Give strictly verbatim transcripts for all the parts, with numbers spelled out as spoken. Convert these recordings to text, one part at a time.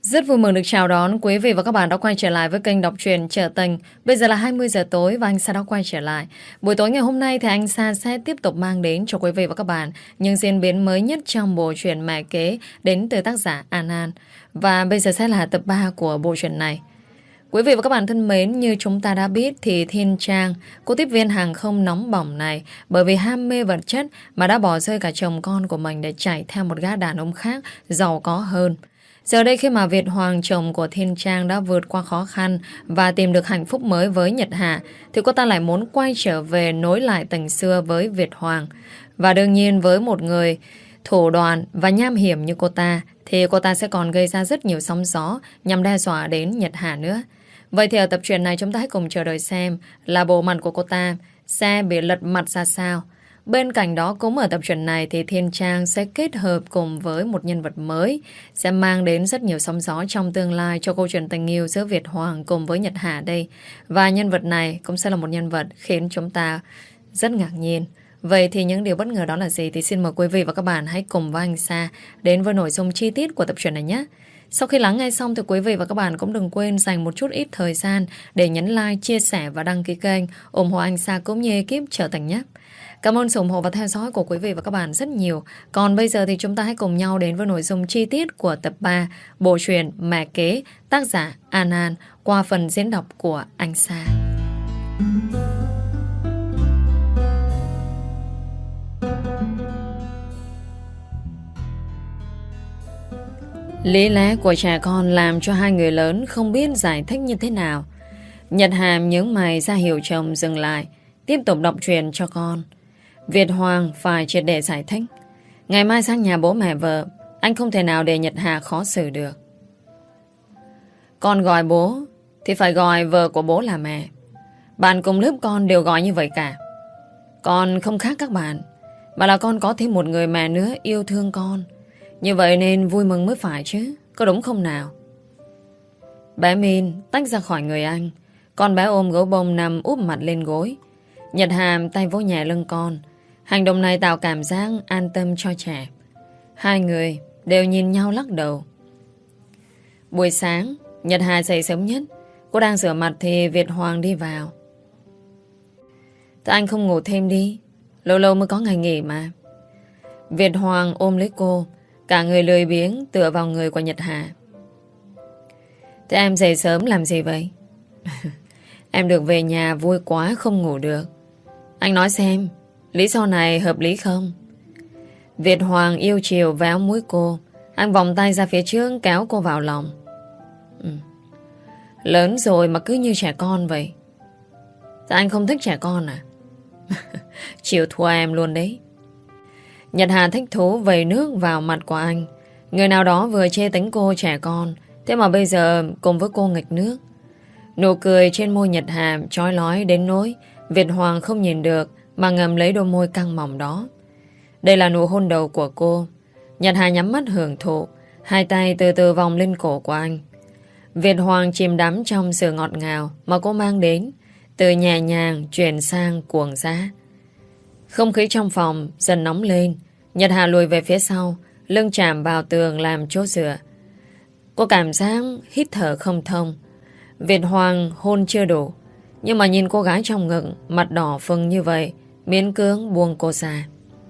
Rất vui mừng được chào đón quý vị và các bạn đã quay trở lại với kênh đọc truyện Trở Tình. Bây giờ là hai mươi giờ tối và anh Sa đã quay trở lại. Buổi tối ngày hôm nay thì anh Sa sẽ tiếp tục mang đến cho quý vị và các bạn những diễn biến mới nhất trong bộ truyện Mẹ Kế đến từ tác giả An An. Và bây giờ sẽ là tập ba của bộ truyện này. Quý vị và các bạn thân mến, như chúng ta đã biết thì Thiên Trang, cô tiếp viên hàng không nóng bỏng này, bởi vì ham mê vật chất mà đã bỏ rơi cả chồng con của mình để chạy theo một gã đàn ông khác giàu có hơn. Giờ đây khi mà Việt Hoàng, chồng của Thiên Trang, đã vượt qua khó khăn và tìm được hạnh phúc mới với Nhật Hạ, thì cô ta lại muốn quay trở về nối lại tình xưa với Việt Hoàng. Và đương nhiên với một người thủ đoạn và nham hiểm như cô ta, thì cô ta sẽ còn gây ra rất nhiều sóng gió nhằm đe dọa đến Nhật Hạ nữa. Vậy thì ở tập truyện này chúng ta hãy cùng chờ đợi xem là bộ mặt của cô ta sẽ bị lật mặt ra sao. Bên cạnh đó cũng ở tập truyện này thì Thiên Trang sẽ kết hợp cùng với một nhân vật mới, sẽ mang đến rất nhiều sóng gió trong tương lai cho câu chuyện tình yêu giữa Việt Hoàng cùng với Nhật Hạ đây. Và nhân vật này cũng sẽ là một nhân vật khiến chúng ta rất ngạc nhiên. Vậy thì những điều bất ngờ đó là gì thì xin mời quý vị và các bạn hãy cùng với anh Sa đến với nội dung chi tiết của tập truyện này nhé. Sau khi lắng nghe xong thì quý vị và các bạn cũng đừng quên dành một chút ít thời gian để nhấn like, chia sẻ và đăng ký kênh ủng hộ anh Sa cũng như ekip Trở Tình nhé. Cảm ơn sự ủng hộ và theo dõi của quý vị và các bạn rất nhiều. Còn bây giờ thì chúng ta hãy cùng nhau đến với nội dung chi tiết của tập ba bộ truyện Mẹ Kế, tác giả An An qua phần diễn đọc của anh Sa. Lý lẽ của trẻ con làm cho hai người lớn không biết giải thích như thế nào. Nhật Hàm nhướng mày ra hiệu chồng dừng lại, tiếp tục đọc truyện cho con. Việt Hoàng phải triệt để giải thích. Ngày mai sang nhà bố mẹ vợ, anh không thể nào để Nhật Hà khó xử được. Con gọi bố thì phải gọi vợ của bố là mẹ. Bạn cùng lớp con đều gọi như vậy cả. Con không khác các bạn, mà là con có thêm một người mẹ nữa yêu thương con. Như vậy nên vui mừng mới phải chứ, có đúng không nào? Bé Min tách ra khỏi người anh. Con bé ôm gấu bông nằm úp mặt lên gối. Nhật Hàm tay vỗ nhẹ lưng con. Hành động này tạo cảm giác an tâm cho trẻ. Hai người đều nhìn nhau lắc đầu. Buổi sáng, Nhật Hà dậy sớm nhất. Cô đang rửa mặt thì Việt Hoàng đi vào. Thế anh không ngủ thêm đi, lâu lâu mới có ngày nghỉ mà. Việt Hoàng ôm lấy cô, cả người lười biếng tựa vào người của Nhật Hà. Thế em dậy sớm làm gì vậy? Em được về nhà vui quá không ngủ được. Anh nói xem, lý do này hợp lý không? Việt Hoàng yêu chiều véo mũi cô. Anh vòng tay ra phía trước kéo cô vào lòng. ừ. Lớn rồi mà cứ như trẻ con vậy. Thế anh không thích trẻ con à? Chịu thua em luôn đấy. Nhật Hà thích thú vẩy nước vào mặt của anh. Người nào đó vừa chê tính cô trẻ con, thế mà bây giờ cùng với cô nghịch nước. Nụ cười trên môi Nhật Hà chói lói đến nỗi Việt Hoàng không nhìn được mà ngầm lấy đôi môi căng mỏng đó. Đây là nụ hôn đầu của cô. Nhật Hà nhắm mắt hưởng thụ, hai tay từ từ vòng lên cổ của anh. Việt Hoàng chìm đắm trong sự ngọt ngào mà cô mang đến, từ nhẹ nhàng chuyển sang cuồng dã. Không khí trong phòng dần nóng lên. Nhật Hà lùi về phía sau, lưng chạm vào tường làm chỗ dựa. Cô cảm giác hít thở không thông. Việt Hoàng hôn chưa đủ, nhưng mà nhìn cô gái trong ngực mặt đỏ phừng như vậy, miễn cưỡng buông cô ra.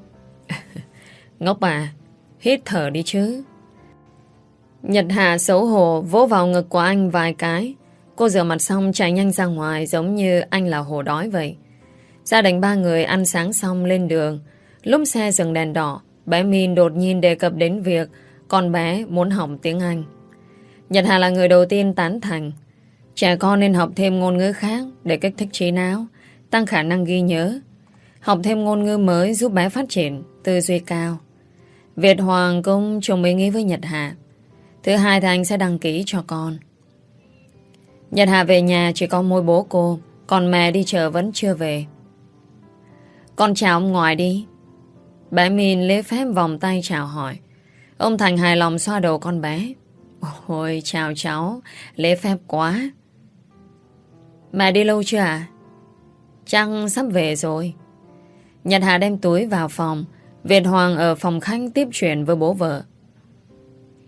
Ngốc à, hít thở đi chứ. Nhật Hà xấu hổ vỗ vào ngực của anh vài cái. Cô rửa mặt xong chạy nhanh ra ngoài, giống như anh là hổ đói vậy. Gia đình ba người ăn sáng xong lên đường. Lúc xe dừng đèn đỏ, bé Min đột nhiên đề cập đến việc con bé muốn học tiếng Anh. Nhật Hà là người đầu tiên tán thành. Trẻ con nên học thêm ngôn ngữ khác để kích thích trí não, tăng khả năng ghi nhớ. Học thêm ngôn ngữ mới giúp bé phát triển tư duy cao. Việt Hoàng cũng chung ý nghĩ với Nhật Hà. Thứ hai thì anh sẽ đăng ký cho con. Nhật Hà về nhà chỉ có mỗi bố cô, còn mẹ đi chợ vẫn chưa về. Con chào ông ngoại đi. Bé Min lễ phép vòng tay chào hỏi. Ông Thành hài lòng xoa đầu con bé. Ôi chào cháu, lễ phép quá. Mẹ đi lâu chưa à? Chắc sắp về rồi. Nhật Hà đem túi vào phòng. Việt Hoàng ở phòng khách tiếp chuyện với bố vợ.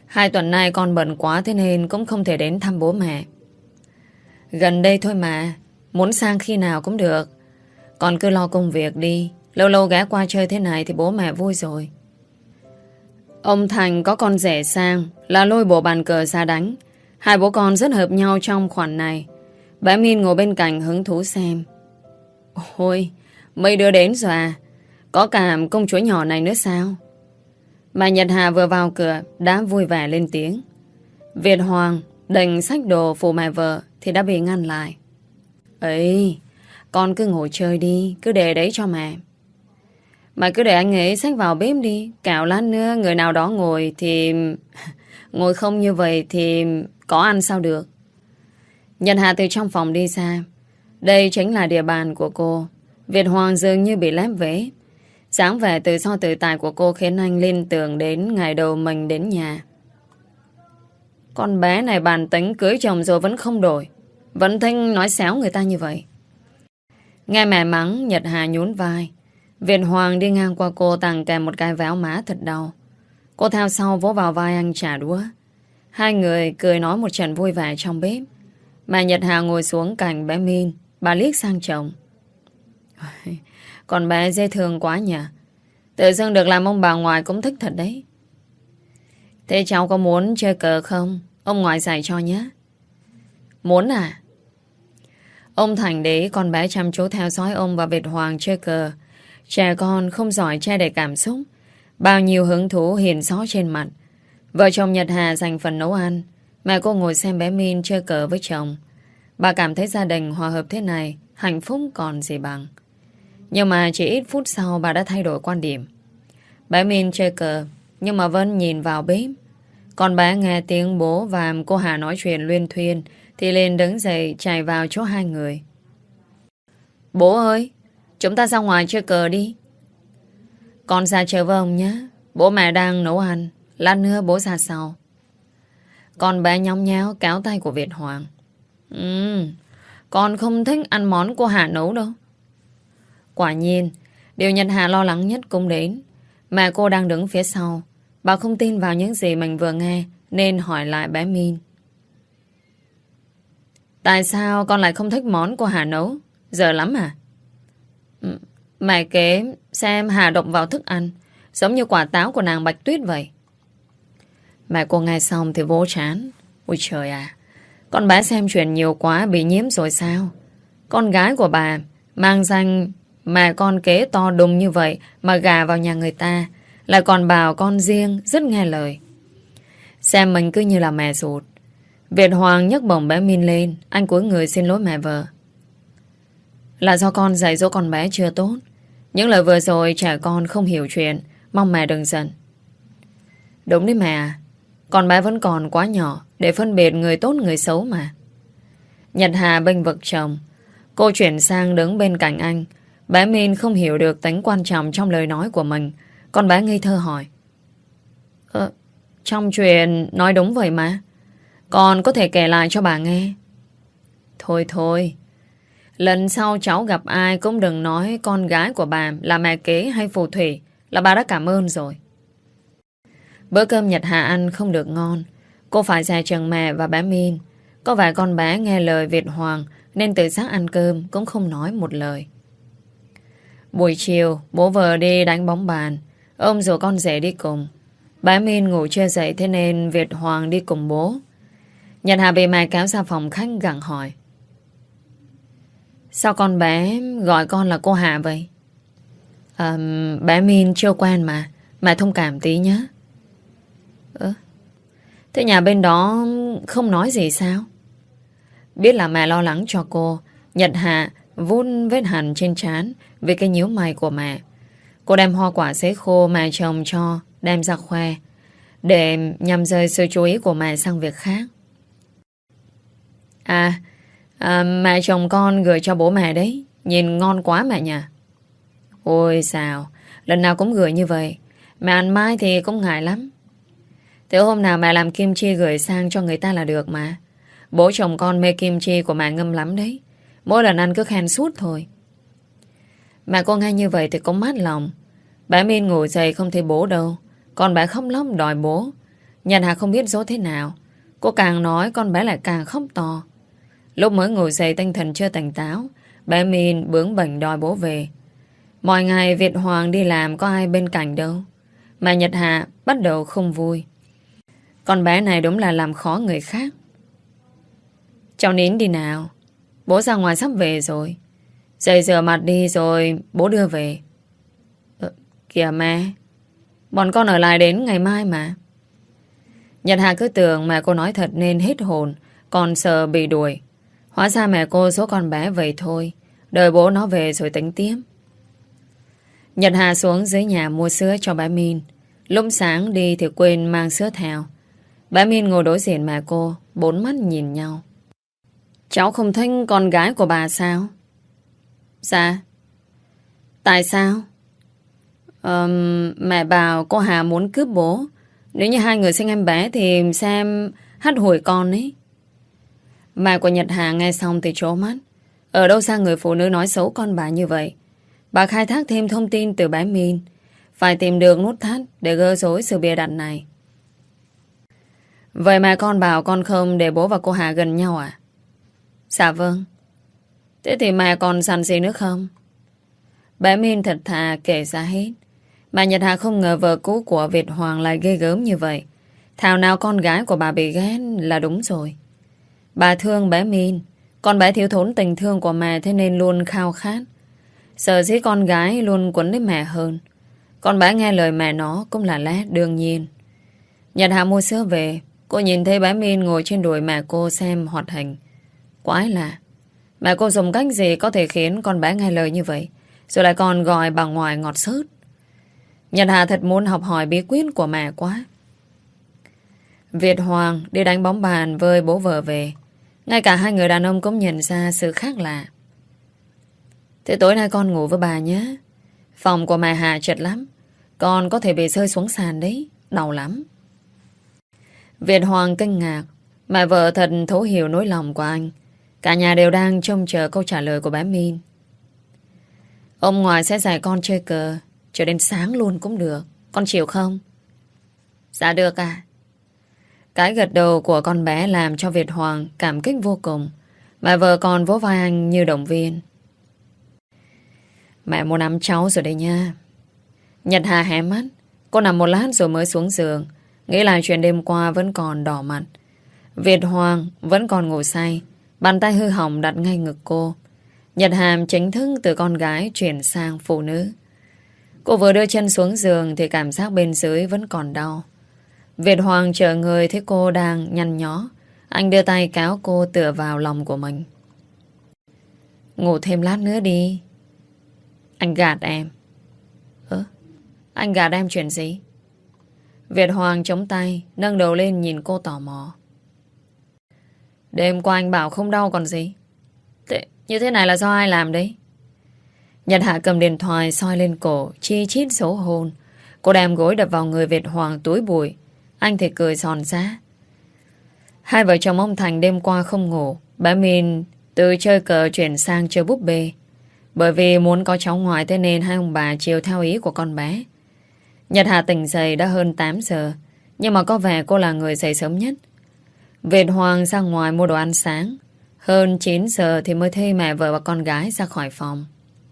Hai tuần nay con bận quá thế nên cũng không thể đến thăm bố mẹ. Gần đây thôi mà, muốn sang khi nào cũng được. Con cứ lo công việc đi, lâu lâu ghé qua chơi thế này thì bố mẹ vui rồi. Ông Thành có con rể sang là lôi bộ bàn cờ ra đánh. Hai bố con rất hợp nhau trong khoản này. Bé Min ngồi bên cạnh hứng thú xem. Ôi, mấy đứa đến rồi à? Có cả công chúa nhỏ này nữa sao? Bà Nhật Hà vừa vào cửa đã vui vẻ lên tiếng. Việt Hoàng định xách đồ phụ mẹ vợ thì đã bị ngăn lại. Ấy, con cứ ngồi chơi đi, cứ để đấy cho mẹ. Mày cứ để anh ấy xách vào bếp đi. Cạo lát nữa người nào đó ngồi thì... ngồi không như vậy thì có ăn sao được. Nhật Hà từ trong phòng đi ra. Đây chính là địa bàn của cô. Việt Hoàng dường như bị lép vế. Sáng vẻ từ so tự tài của cô khiến anh liên tưởng đến ngày đầu mình đến nhà. Con bé này bản tính cưới chồng rồi vẫn không đổi. Vẫn thích nói xéo người ta như vậy. Nghe mẹ mắng, Nhật Hà nhún vai. Việt Hoàng đi ngang qua cô tặng kèm một cái véo má thật đau. Cô theo sau vỗ vào vai anh trả đũa. Hai người cười nói một trận vui vẻ trong bếp. Mà Nhật Hà ngồi xuống cạnh bé Min. Bà liếc sang chồng. Con bé dễ thương quá nhỉ. Tự dưng được làm ông bà ngoại cũng thích thật đấy. Thế cháu có muốn chơi cờ không? Ông ngoại dạy cho nhé. Muốn à? Ông Thành để ý con bé chăm chú theo dõi ông và Việt Hoàng chơi cờ. Trẻ con không giỏi che đậy cảm xúc. Bao nhiêu hứng thú hiện rõ trên mặt. Vợ chồng Nhật Hà dành phần nấu ăn. Mẹ cô ngồi xem bé Min chơi cờ với chồng. Bà cảm thấy gia đình hòa hợp thế này hạnh phúc còn gì bằng. Nhưng mà chỉ ít phút sau bà đã thay đổi quan điểm. Bé Min chơi cờ nhưng mà vẫn nhìn vào bếp. Còn bé nghe tiếng bố và cô Hà nói chuyện luyên thuyên thì liền đứng dậy chạy vào chỗ hai người. Bố ơi, chúng ta ra ngoài chơi cờ đi. Con ra chơi với ông nhé. Bố mẹ đang nấu ăn. Lát nữa bố ra sau. Con bé nhóng nhéo kéo tay của Việt Hoàng. Ừ, con không thích ăn món cô Hà nấu đâu. Quả nhiên, điều Nhật Hà lo lắng nhất cũng đến. Mẹ cô đang đứng phía sau. Bà không tin vào những gì mình vừa nghe nên hỏi lại bé Min. Tại sao con lại không thích món cô Hà nấu? Giờ lắm à? Mẹ kế xem Hà động vào thức ăn giống như quả táo của nàng Bạch Tuyết vậy. Mẹ cô nghe xong thì vỗ trán. Ôi trời à, con bé xem chuyện nhiều quá bị nhiễm rồi sao? Con gái của bà mang danh mà con kế to đùng như vậy mà gà vào nhà người ta, lại còn bảo con riêng rất nghe lời. Xem mình cứ như là mẹ ruột. Việt Hoàng nhấc bổng bé Min lên. Anh cúi người xin lỗi mẹ vợ. Là do con dạy dỗ con bé chưa tốt. Những lời vừa rồi trẻ con không hiểu chuyện. Mong mẹ đừng giận. Đúng đấy mẹ à. Con bé vẫn còn quá nhỏ để phân biệt người tốt người xấu mà. Nhật Hà bênh vực chồng. Cô chuyển sang đứng bên cạnh anh. Bé Min không hiểu được tính quan trọng trong lời nói của mình. Con bé ngây thơ hỏi. Ờ, trong chuyện nói đúng vậy mà. Con có thể kể lại cho bà nghe. Thôi thôi. Lần sau cháu gặp ai cũng đừng nói con gái của bà là mẹ kế hay phù thủy, là bà đã cảm ơn rồi. Bữa cơm Nhật Hà ăn không được ngon. Cô phải dè chừng mẹ và bé Min. Có vẻ con bé nghe lời Việt Hoàng nên từ sáng ăn cơm cũng không nói một lời. Buổi chiều bố vợ đi đánh bóng bàn. Ông rủ con rể đi cùng. Bé Min ngủ chưa dậy thế nên Việt Hoàng đi cùng bố. Nhật Hà bị mẹ kéo ra phòng khách gặng hỏi. Sao con bé gọi con là cô Hà vậy? À, bé Min chưa quen mà. Mẹ thông cảm tí nhé. Ơ, thế nhà bên đó không nói gì sao? Biết là mẹ lo lắng cho cô, Nhật Hà vuốt vết hằn trên trán vì cái nhíu mày của mẹ. Cô đem hoa quả sấy khô mẹ chồng cho đem ra khoe để nhằm rời sự chú ý của mẹ sang việc khác. À, à mẹ chồng con gửi cho bố mẹ đấy. Nhìn ngon quá mẹ nhỉ. Ôi sao, lần nào cũng gửi như vậy. Mẹ ăn mai thì cũng ngại lắm. Thế hôm nào mẹ làm kim chi gửi sang cho người ta là được mà. Bố chồng con mê kim chi của mẹ ngâm lắm đấy. Mỗi lần ăn cứ khen suốt thôi. Mẹ cô nghe như vậy thì cũng mát lòng. Bé Min ngủ dậy không thấy bố đâu. Còn bé khóc lóc đòi bố. Nhật Hà không biết dỗ thế nào. Cô càng nói con bé lại càng khóc to. Lúc mới ngủ dậy tinh thần chưa tỉnh táo, bé Min bướng bỉnh đòi bố về. Mọi ngày Việt Hoàng đi làm có ai bên cạnh đâu, mà Nhật Hà bắt đầu không vui. Con bé này đúng là làm khó người khác. Cháu nín đi nào, bố ra ngoài sắp về rồi. Dậy rửa mặt đi rồi bố đưa về. ờ, Kìa mẹ, bọn con ở lại đến ngày mai mà. Nhật Hà cứ tưởng mẹ cô nói thật nên hết hồn, còn sợ bị đuổi. Hóa ra mẹ cô số con bé vậy thôi, đợi bố nó về rồi tính tiếp. Nhật Hà xuống dưới nhà mua sữa cho bé Min. Lúc sáng đi thì quên mang sữa theo. Bé Min ngồi đối diện mẹ cô, bốn mắt nhìn nhau. Cháu không thích con gái của bà sao? Dạ. Tại sao? Ờm, mẹ bảo cô Hà muốn cướp bố. Nếu như hai người sinh em bé thì xem hắt hủi con ấy. Mẹ của Nhật Hà nghe xong thì trố mắt. Ở đâu ra người phụ nữ nói xấu con bà như vậy? Bà khai thác thêm thông tin từ bé Min. Phải tìm được nút thắt để gỡ rối sự bịa đặt này. Vậy mà con bảo con không để bố và cô Hà gần nhau à? Dạ vâng. Thế thì mẹ còn sẵn gì nữa không? Bé Min thật thà kể ra hết. Mà Nhật Hà không ngờ vợ cũ của Việt Hoàng lại ghê gớm như vậy. Thảo nào con gái của bà bị ghét là đúng rồi. Bà thương bé Min. Con bé thiếu thốn tình thương của mẹ, thế nên luôn khao khát. Sợ dĩ con gái luôn quấn lấy mẹ hơn. Con bé nghe lời mẹ nó cũng là lẽ đương nhiên. Nhật Hà mua sữa về. Cô nhìn thấy bé Min ngồi trên đùi mẹ cô xem hoạt hình. Quái lạ. Mẹ cô dùng cách gì có thể khiến con bé nghe lời như vậy, rồi lại còn gọi bà ngoại ngọt sớt. Nhật Hà thật muốn học hỏi bí quyết của mẹ quá. Việt Hoàng đi đánh bóng bàn với bố vợ về. Ngay cả hai người đàn ông cũng nhận ra sự khác lạ. Thế tối nay con ngủ với bà nhé. Phòng của mẹ Hà chật lắm. Con có thể bị rơi xuống sàn đấy. Đau lắm. Việt Hoàng kinh ngạc. Mẹ vợ thật thấu hiểu nỗi lòng của anh. Cả nhà đều đang trông chờ câu trả lời của bé Min. Ông ngoại sẽ dạy con chơi cờ cho đến sáng luôn cũng được. Con chịu không? Dạ được à. Cái gật đầu của con bé làm cho Việt Hoàng cảm kích vô cùng. Mà vợ còn vỗ vai anh như động viên. Mẹ muốn nắm cháu rồi đây nha. Nhật Hà hé mắt. Cô nằm một lát rồi mới xuống giường. Nghĩ lại chuyện đêm qua vẫn còn đỏ mặt. Việt Hoàng vẫn còn ngủ say. Bàn tay hư hỏng đặt ngay ngực cô. Nhật Hàm chính thức từ con gái chuyển sang phụ nữ. Cô vừa đưa chân xuống giường thì cảm giác bên dưới vẫn còn đau. Việt Hoàng chờ người thấy cô đang nhăn nhó. Anh đưa tay kéo cô tựa vào lòng của mình. Ngủ thêm lát nữa đi. Anh gạt em. Ơ, anh gạt em chuyện gì? Việt Hoàng chống tay, nâng đầu lên nhìn cô tò mò. Đêm qua anh bảo không đau còn gì. Thế, như thế này là do ai làm đấy? Nhật Hạ cầm điện thoại soi lên cổ, chi chít xấu hôn. Cô đem gối đập vào người Việt Hoàng túi bụi. Anh thì cười giòn giá. Hai vợ chồng ông Thành đêm qua không ngủ. Bà Min từ chơi cờ chuyển sang chơi búp bê. Bởi vì muốn có cháu ngoại, thế nên hai ông bà chiều theo ý của con bé. Nhật Hà tỉnh dậy đã hơn tám giờ. Nhưng mà có vẻ cô là người dậy sớm nhất. Việt Hoàng ra ngoài mua đồ ăn sáng. Hơn chín giờ thì mới thấy mẹ vợ và con gái ra khỏi phòng.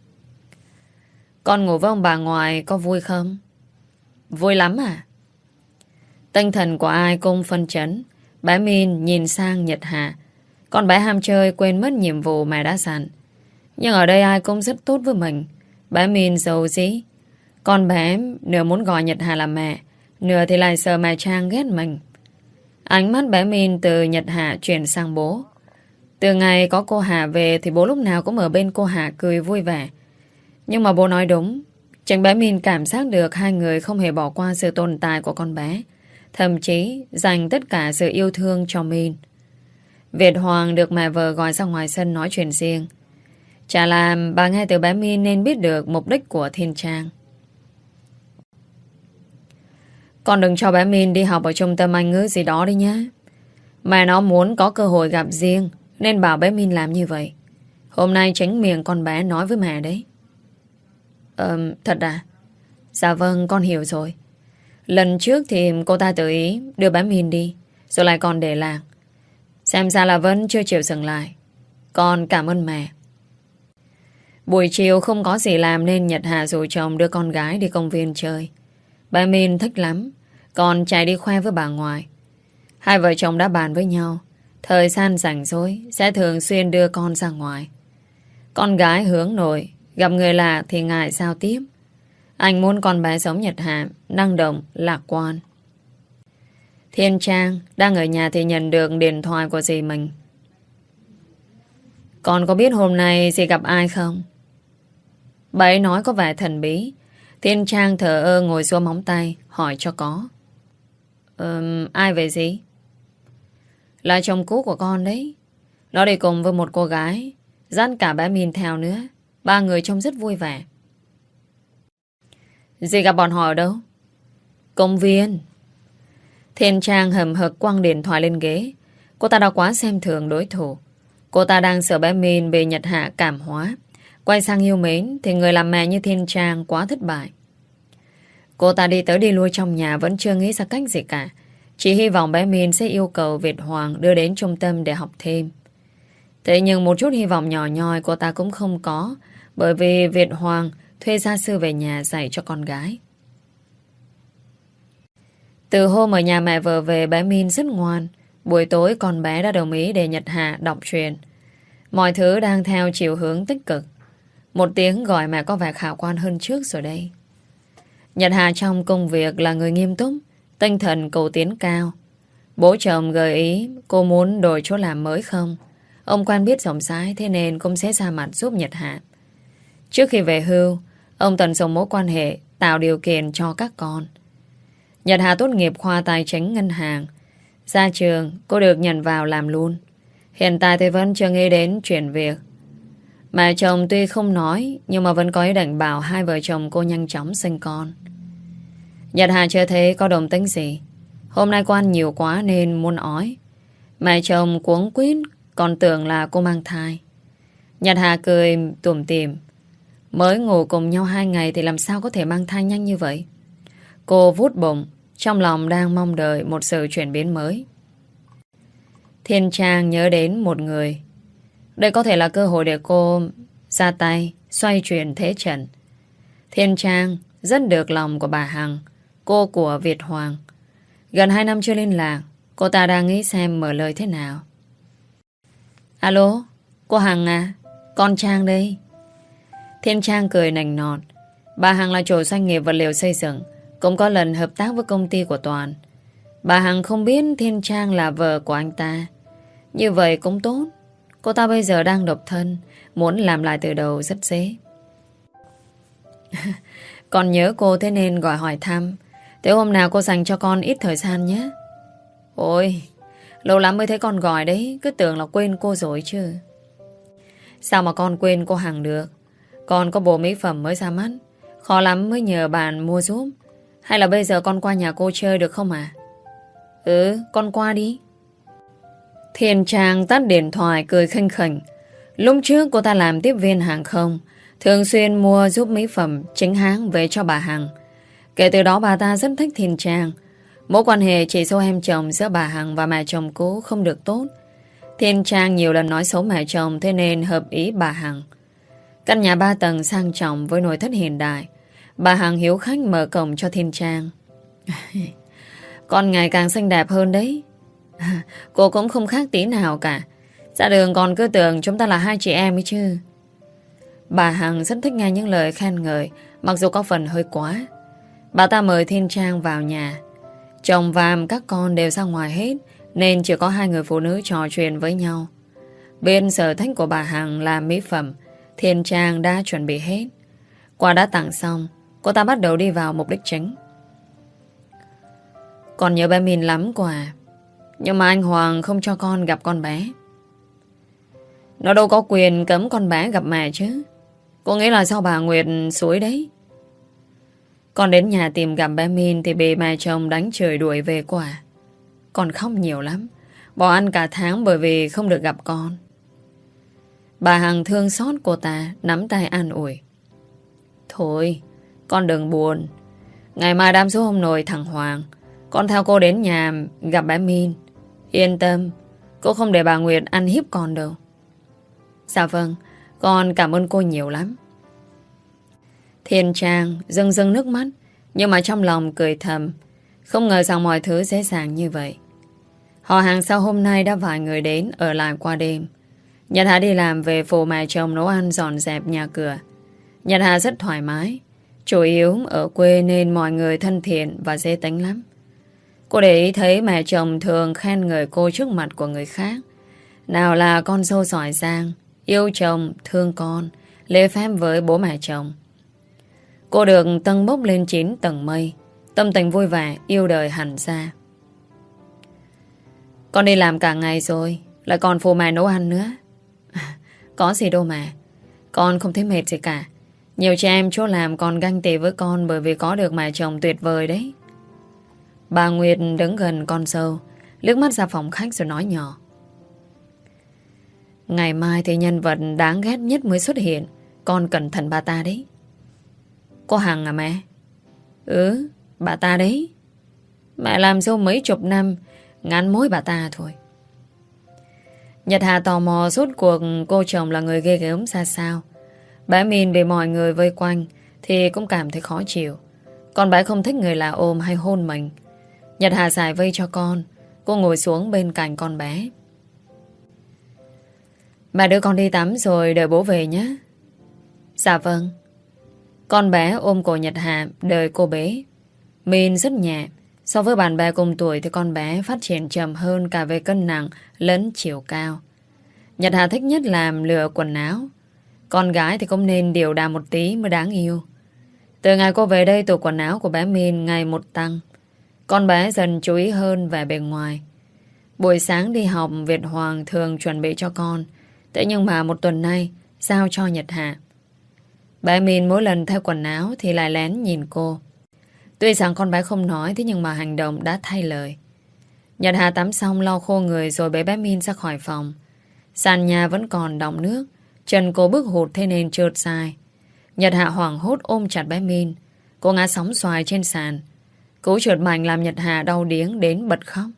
Con ngủ với ông bà ngoại có vui không? Vui lắm à? Tinh thần của ai cũng phân chấn. Bé Min nhìn sang Nhật Hà. Con bé ham chơi quên mất nhiệm vụ mẹ đã dặn. Nhưng ở đây ai cũng rất tốt với mình. Bé Min giàu dĩ. Con bé nửa muốn gọi Nhật Hà là mẹ, nửa thì lại sợ mẹ Trang ghét mình. Ánh mắt bé Min từ Nhật Hà chuyển sang bố. Từ ngày có cô Hà về thì bố lúc nào cũng ở bên cô Hà cười vui vẻ. Nhưng mà bố nói đúng. Chính bé Min cảm giác được hai người không hề bỏ qua sự tồn tại của con bé. Thậm chí dành tất cả sự yêu thương cho Min. Việt Hoàng được mẹ vợ gọi ra ngoài sân nói chuyện riêng. Chả làm bà nghe từ bé Min nên biết được mục đích của Thiên Trang. Con đừng cho bé Min đi học ở trung tâm Anh ngữ gì đó đi nhé. Mẹ nó muốn có cơ hội gặp riêng nên bảo bé Min làm như vậy. Hôm nay chính miệng con bé nói với mẹ đấy. Ờ, thật à? Dạ vâng, con hiểu rồi. Lần trước thì cô ta tự ý đưa bà Min đi, rồi lại còn để lạc. Xem ra là vẫn chưa chịu dừng lại. Con cảm ơn mẹ. Buổi chiều không có gì làm nên Nhật Hà rủ chồng đưa con gái đi công viên chơi. Bà Min thích lắm, còn chạy đi khoe với bà ngoại. Hai vợ chồng đã bàn với nhau, thời gian rảnh rỗi sẽ thường xuyên đưa con ra ngoài. Con gái hướng nội, gặp người lạ thì ngại giao tiếp. Anh muốn con bé giống Nhật Hà, năng động, lạc quan. Thiên Trang đang ở nhà thì nhận được điện thoại của dì mình. Con có biết hôm nay dì gặp ai không? Bà ấy nói có vẻ thần bí. Thiên Trang thờ ơ ngồi xuống móng tay, hỏi cho có. Ừm, ai vậy dì? Là chồng cũ của con đấy. Nó đi cùng với một cô gái, dắt cả bé Min theo nữa. Ba người trông rất vui vẻ. Dì gặp bọn họ ở đâu? Công viên. Thiên Trang hầm hực quăng điện thoại lên ghế. Cô ta đã quá xem thường đối thủ. Cô ta đang sợ bé Min bị Nhật Hạ cảm hóa. Quay sang yêu mến thì người làm mẹ như Thiên Trang quá thất bại. Cô ta đi tới đi lui trong nhà vẫn chưa nghĩ ra cách gì cả. Chỉ hy vọng bé Min sẽ yêu cầu Việt Hoàng đưa đến trung tâm để học thêm. Thế nhưng một chút hy vọng nhỏ nhoi cô ta cũng không có, bởi vì Việt Hoàng thuê gia sư về nhà dạy cho con gái. Từ hôm ở nhà mẹ vợ về, bé Min rất ngoan. Buổi tối con bé đã đồng ý để Nhật Hạ đọc truyện. Mọi thứ đang theo chiều hướng tích cực. Một tiếng gọi mẹ có vẻ khả quan hơn trước rồi đây. Nhật Hạ trong công việc là người nghiêm túc, tinh thần cầu tiến cao. Bố chồng gợi ý cô muốn đổi chỗ làm mới không. Ông quen biết rộng rãi, thế nên cũng sẽ ra mặt giúp Nhật Hạ. Trước khi về hưu, ông tận dụng mối quan hệ tạo điều kiện cho các con. Nhật Hà tốt nghiệp khoa tài chính ngân hàng. Ra trường, cô được nhận vào làm luôn. Hiện tại thì vẫn chưa nghĩ đến chuyển việc. Mẹ chồng tuy không nói, nhưng mà vẫn có ý định bảo hai vợ chồng cô nhanh chóng sinh con. Nhật Hà chưa thấy có đồng tính gì. Hôm nay cô ăn nhiều quá nên muốn ói. Mẹ chồng cuống quýt, còn tưởng là cô mang thai. Nhật Hà cười tủm tỉm. Mới ngủ cùng nhau hai ngày thì làm sao có thể mang thai nhanh như vậy? Cô vuốt bụng, trong lòng đang mong đợi một sự chuyển biến mới. Thiên Trang nhớ đến một người. Đây có thể là cơ hội để cô ra tay, xoay chuyển thế trận. Thiên Trang rất được lòng của bà Hằng, cô của Việt Hoàng. Gần hai năm chưa liên lạc, cô ta đang nghĩ xem mở lời thế nào. Alo, cô Hằng à, con Trang đây. Thiên Trang cười nành nọt. Bà Hằng là chủ doanh nghiệp vật liệu xây dựng, cũng có lần hợp tác với công ty của Toàn. Bà Hằng không biết Thiên Trang là vợ của anh ta. Như vậy cũng tốt. Cô ta bây giờ đang độc thân, muốn làm lại từ đầu rất dễ. Con nhớ cô thế nên gọi hỏi thăm. Thế hôm nào cô dành cho con ít thời gian nhé. Ôi, lâu lắm mới thấy con gọi đấy. Cứ tưởng là quên cô rồi chứ. Sao mà con quên cô Hằng được? Con có bộ mỹ phẩm mới ra mắt, khó lắm mới nhờ bạn mua giúp. Hay là bây giờ con qua nhà cô chơi được không à? Ừ, con qua đi. Thiên Trang tắt điện thoại cười khinh khỉnh. Lúc trước cô ta làm tiếp viên hàng không, thường xuyên mua giúp mỹ phẩm chính hãng về cho bà Hằng. Kể từ đó bà ta rất thích Thiên Trang. Mối quan hệ chị dâu em chồng giữa bà Hằng và mẹ chồng cũ không được tốt. Thiên Trang nhiều lần nói xấu mẹ chồng, thế nên hợp ý bà Hằng. Căn nhà ba tầng sang trọng với nội thất hiện đại. Bà Hằng hiếu khách mở cổng cho Thiên Trang. Con ngày càng xinh đẹp hơn đấy. Cô cũng không khác tí nào cả. Ra đường còn cứ tưởng chúng ta là hai chị em ấy chứ. Bà Hằng rất thích nghe những lời khen ngợi, mặc dù có phần hơi quá. Bà ta mời Thiên Trang vào nhà. Chồng và các con đều ra ngoài hết, nên chỉ có hai người phụ nữ trò chuyện với nhau. Bên sở thích của bà Hằng là mỹ phẩm, Thiên Trang đã chuẩn bị hết. Quà đã tặng xong, cô ta bắt đầu đi vào mục đích chính. Con nhớ bé Min lắm quà, nhưng mà anh Hoàng không cho con gặp con bé. Nó đâu có quyền cấm con bé gặp mẹ chứ. Cô nghĩ là do bà Nguyệt xúi đấy. Con đến nhà tìm gặp bé Min thì bị mẹ chồng đánh chửi đuổi về quà. Con khóc nhiều lắm, bỏ ăn cả tháng bởi vì không được gặp con. Bà Hằng thương xót cô ta, nắm tay an ủi. Thôi, con đừng buồn. Ngày mai đám số hôm nội thằng Hoàng, con theo cô đến nhà gặp bé Min. Yên tâm, cô không để bà Nguyệt ăn hiếp con đâu. Dạ vâng, con cảm ơn cô nhiều lắm. Thiên Trang rưng rưng nước mắt, nhưng mà trong lòng cười thầm. Không ngờ rằng mọi thứ dễ dàng như vậy. Họ hàng sau hôm nay đã vài người đến ở lại qua đêm. Nhật Hà đi làm về phụ mẹ chồng nấu ăn dọn dẹp nhà cửa. Nhật Hà rất thoải mái. Chủ yếu ở quê nên mọi người thân thiện và dễ tính lắm. Cô để ý thấy mẹ chồng thường khen ngợi cô trước mặt của người khác. Nào là con dâu giỏi giang, yêu chồng, thương con, lễ phép với bố mẹ chồng. Cô được tâng bốc lên chín tầng mây, tâm tình vui vẻ, yêu đời hẳn ra. Con đi làm cả ngày rồi, lại còn phụ mẹ nấu ăn nữa. Có gì đâu mà, con không thấy mệt gì cả. Nhiều chị em chỗ làm còn ganh tị với con bởi vì có được mẹ chồng tuyệt vời đấy. Bà Nguyệt đứng gần con dâu, liếc mắt ra phòng khách rồi nói nhỏ. Ngày mai thì nhân vật đáng ghét nhất mới xuất hiện. Con cẩn thận bà ta đấy. Cô Hằng à mẹ? Ừ, bà ta đấy. Mẹ làm dâu mấy chục năm, ngán mối bà ta thôi. Nhật Hà tò mò rốt cuộc cô chồng là người ghê gớm ra sao. Bé Min bị mọi người vây quanh thì cũng cảm thấy khó chịu. Con bé không thích người lạ ôm hay hôn mình. Nhật Hà giải vây cho con. Cô ngồi xuống bên cạnh con bé. Mẹ đưa con đi tắm rồi đợi bố về nhé. Dạ vâng. Con bé ôm cổ Nhật Hà đợi cô bế. Min rất nhẹ. So với bạn bè cùng tuổi thì con bé phát triển chậm hơn cả về cân nặng lẫn chiều cao. Nhật Hà thích nhất làm lựa quần áo. Con gái thì cũng nên điều đà một tí mới đáng yêu. Từ ngày cô về đây, tủ quần áo của bé Min ngày một tăng. Con bé dần chú ý hơn về bề ngoài. Buổi sáng đi học, Việt Hoàng thường chuẩn bị cho con. Thế nhưng mà một tuần nay giao cho Nhật Hà. Bé Min mỗi lần thay quần áo thì lại lén nhìn cô. Tuy rằng con bé không nói, thế nhưng mà hành động đã thay lời. Nhật Hà tắm xong lau khô người rồi bế bé Min ra khỏi phòng. Sàn nhà vẫn còn đọng nước. Chân cô bước hụt thế nên trượt dài. Nhật Hà hoảng hốt ôm chặt bé Min. Cô ngã sóng xoài trên sàn. Cú trượt mạnh làm Nhật Hà đau điếng đến bật khóc.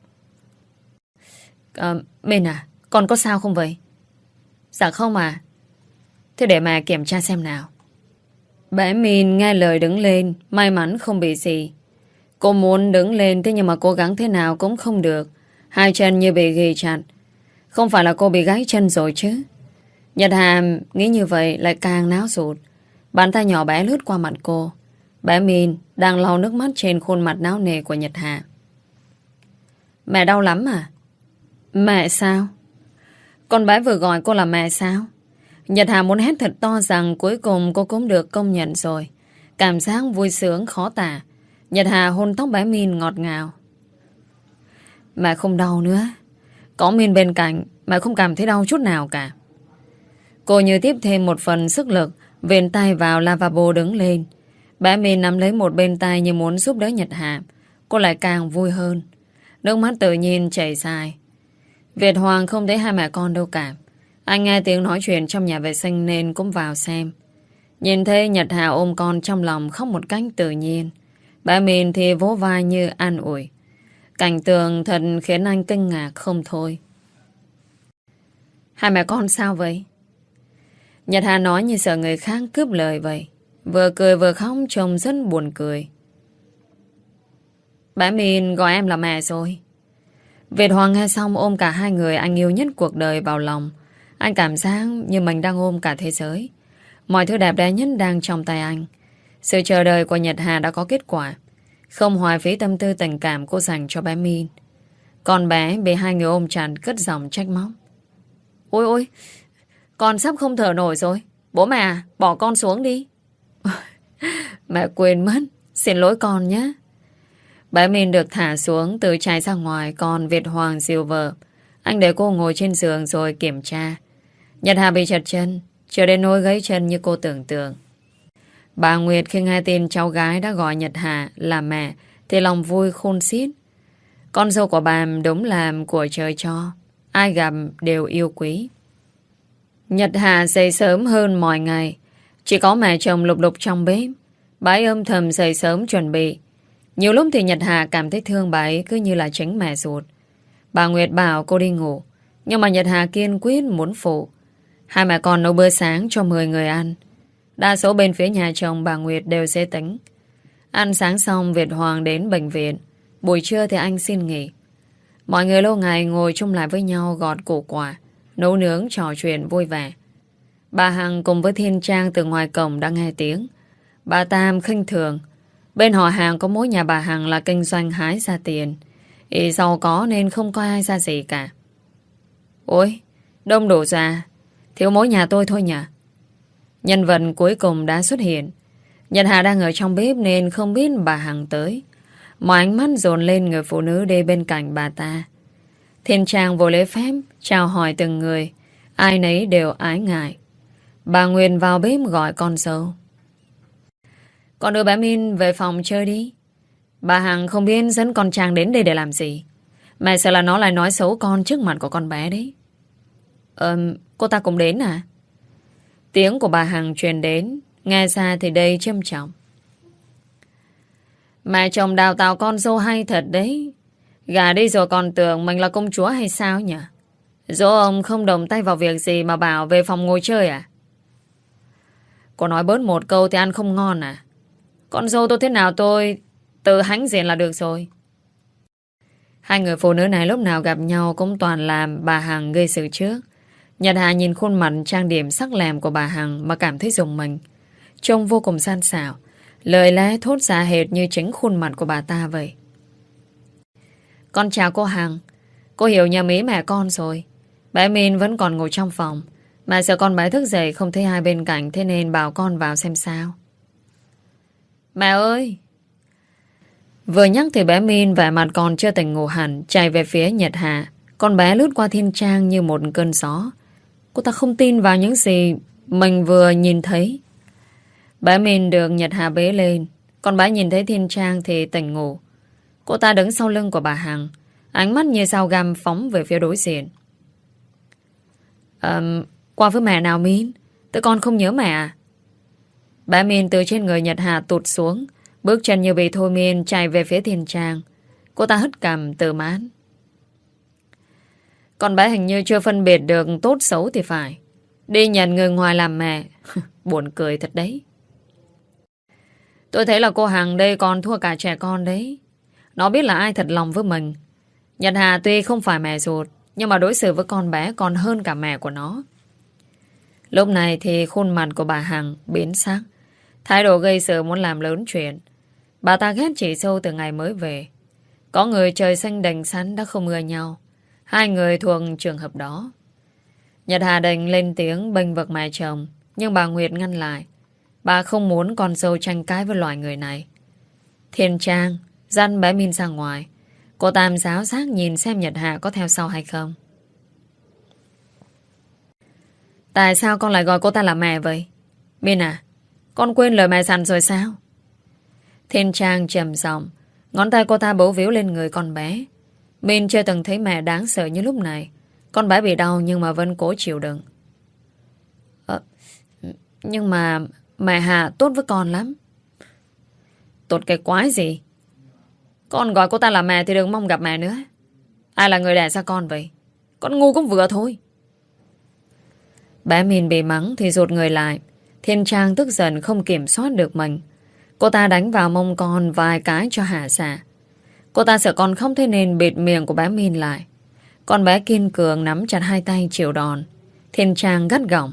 À, Min à, con có sao không vậy? Dạ không à. Thế để mẹ kiểm tra xem nào. Bé Min nghe lời đứng lên. May mắn không bị gì. Cô muốn đứng lên, thế nhưng mà cố gắng thế nào cũng không được. Hai chân như bị ghi chặt. Không phải là cô bị gãy chân rồi chứ? Nhật Hà nghĩ như vậy lại càng náo ruột. Bàn tay nhỏ bé lướt qua mặt cô. Bé Min đang lau nước mắt trên khuôn mặt náo nề của Nhật Hà. Mẹ đau lắm à? Mẹ sao? Con bé vừa gọi cô là mẹ sao? Nhật Hà muốn hét thật to rằng cuối cùng cô cũng được công nhận rồi. Cảm giác vui sướng khó tả. Nhật Hà hôn tóc bé Min ngọt ngào. Mẹ không đau nữa. Có Min bên cạnh, mẹ không cảm thấy đau chút nào cả. Cô như tiếp thêm một phần sức lực, vền tay vào lavabo đứng lên. Bé Min nắm lấy một bên tay như muốn giúp đỡ Nhật Hà. Cô lại càng vui hơn. Nước mắt tự nhiên chảy dài. Việt Hoàng không thấy hai mẹ con đâu cả. Anh nghe tiếng nói chuyện trong nhà vệ sinh nên cũng vào xem. Nhìn thấy Nhật Hà ôm con trong lòng khóc một cách tự nhiên. Bé Min thì vỗ vai như an ủi. Cảnh tượng thật khiến anh kinh ngạc không thôi. Hai mẹ con sao vậy? Nhật Hà nói như sợ người khác cướp lời vậy. Vừa cười vừa khóc trông rất buồn cười. Bé Min gọi em là mẹ rồi. Việt Hoàng nghe xong ôm cả hai người anh yêu nhất cuộc đời vào lòng. Anh cảm giác như mình đang ôm cả thế giới. Mọi thứ đẹp đẽ nhất đang trong tay anh. Sự chờ đợi của Nhật Hà đã có kết quả. Không hoài phí tâm tư tình cảm cô dành cho bé Min. Con bé bị hai người ôm chặt cất giọng trách móc. Ôi ôi, con sắp không thở nổi rồi. Bố mẹ à, bỏ con xuống đi. Mẹ quên mất. Xin lỗi con nhé. Bé Min được thả xuống từ chạy ra ngoài. Còn Việt Hoàng dìu vợ. Anh để cô ngồi trên giường rồi kiểm tra. Nhật Hà bị chật chân, chưa đến nỗi gãy chân như cô tưởng tượng. Bà Nguyệt khi nghe tin cháu gái đã gọi Nhật Hà là mẹ thì lòng vui khôn xiết. Con dâu của bà đúng là của trời cho. Ai gặp đều yêu quý. Nhật Hà dậy sớm hơn mọi ngày. Chỉ có mẹ chồng lục đục trong bếp. Bà ấy âm thầm dậy sớm chuẩn bị. Nhiều lúc thì Nhật Hà cảm thấy thương bà ấy cứ như là chính mẹ ruột. Bà Nguyệt bảo cô đi ngủ, nhưng mà Nhật Hà kiên quyết muốn phụ. Hai mẹ con nấu bữa sáng cho mười người ăn. Đa số bên phía nhà chồng bà Nguyệt đều dễ tính. Ăn sáng xong Việt Hoàng đến bệnh viện. Buổi trưa thì anh xin nghỉ. Mọi người lâu ngày ngồi chung lại với nhau gọt củ quả, nấu nướng trò chuyện vui vẻ. Bà Hằng cùng với Thiên Trang từ ngoài cổng đã nghe tiếng. Bà Tam khinh thường. Bên họ hàng có mỗi nhà bà Hằng là kinh doanh hái ra tiền. Ý giàu có nên không có ai ra gì cả. Ôi, đông đủ ra. Thiếu mỗi nhà tôi thôi nhỉ? Nhân vật cuối cùng đã xuất hiện. Nhật Hà đang ở trong bếp nên không biết bà Hằng tới. Mọi ánh mắt dồn lên người phụ nữ đi bên cạnh bà ta. Thiên Trang vô lễ phép chào hỏi từng người. Ai nấy đều ái ngại. Bà Nguyên vào bếp gọi con dâu. Con đưa bé Min về phòng chơi đi. Bà Hằng không biết dẫn con Trang đến đây để làm gì. Mẹ sợ là nó lại nói xấu con trước mặt của con bé đấy. Ờ, cô ta cũng đến à? Tiếng của bà Hằng truyền đến. Nghe xa thì đây trầm trọng. Mẹ chồng đào tạo con dâu hay thật đấy. Gà đi rồi còn tưởng mình là công chúa hay sao nhỉ? Dỗ ông không đồng tay vào việc gì mà bảo về phòng ngồi chơi à? Cô nói bớt một câu thì ăn không ngon à? Con dâu tôi thế nào tôi tự hãnh diện là được rồi. Hai người phụ nữ này lúc nào gặp nhau cũng toàn làm bà Hằng gây sự trước. Nhật Hà nhìn khuôn mặt trang điểm sắc lẹm của bà Hằng mà cảm thấy rùng mình. Trông vô cùng gian xảo. Lời lẽ thốt ra hệt như chính khuôn mặt của bà ta vậy. Con chào cô Hằng. Cô hiểu nhầm ý mẹ con rồi. Bé Min vẫn còn ngồi trong phòng. Mẹ sợ con bé thức dậy không thấy ai bên cạnh, thế nên bảo con vào xem sao. Mẹ ơi! Vừa nhắc thì bé Min vẻ mặt còn chưa tỉnh ngủ hẳn, chạy về phía Nhật Hà. Con bé lướt qua Thiên Trang như một cơn gió. Cô ta không tin vào những gì mình vừa nhìn thấy. Bé Min được Nhật Hà bế lên. Con bé nhìn thấy Thiên Trang thì tỉnh ngủ. Cô ta đứng sau lưng của bà Hằng, ánh mắt như dao găm phóng về phía đối diện. um, Qua với mẹ nào Min? Tụi con không nhớ mẹ à? Bé Min từ trên người Nhật Hà tụt xuống, bước chân như bị thôi miên chạy về phía Thiên Trang. Cô ta hất cằm tự mãn. Con bé hình như chưa phân biệt được tốt xấu thì phải. Đi nhận người ngoài làm mẹ. Buồn cười thật đấy. Tôi thấy là cô Hằng đây còn thua cả trẻ con đấy. Nó biết là ai thật lòng với mình. Nhật Hà tuy không phải mẹ ruột, nhưng mà đối xử với con bé còn hơn cả mẹ của nó. Lúc này thì khuôn mặt của bà Hằng biến sắc. Thái độ gây sự muốn làm lớn chuyện. Bà ta ghét chị Sâu từ ngày mới về. Có người trời xanh đành sẵn đã không ưa nhau. Hai người thuộc trường hợp đó. Nhật Hà đành lên tiếng bênh vực mẹ chồng, nhưng bà Nguyệt ngăn lại. Bà không muốn con dâu tranh cãi với loại người này. Thiên Trang dắt bé Min ra ngoài. Cô Tam giáo giác nhìn xem Nhật Hà có theo sau hay không. Tại sao con lại gọi cô ta là mẹ vậy? Min à, con quên lời mẹ dặn rồi sao? Thiên Trang trầm giọng, ngón tay cô ta bấu víu lên người con bé. Min chưa từng thấy mẹ đáng sợ như lúc này. Con bé bị đau nhưng mà vẫn cố chịu đựng. Ờ, nhưng mà mẹ Hà tốt với con lắm. Tốt cái quái gì? Con gọi cô ta là mẹ thì đừng mong gặp mẹ nữa. Ai là người đẻ ra con vậy? Con ngu cũng vừa thôi. Bé Min bị mắng thì rụt người lại. Thiên Trang tức giận không kiểm soát được mình. Cô ta đánh vào mông con vài cái cho hả xả. Cô ta sợ con không thế nên bịt miệng của bé Min lại. Con bé kiên cường nắm chặt hai tay chịu đòn. Thiên Trang gắt gỏng.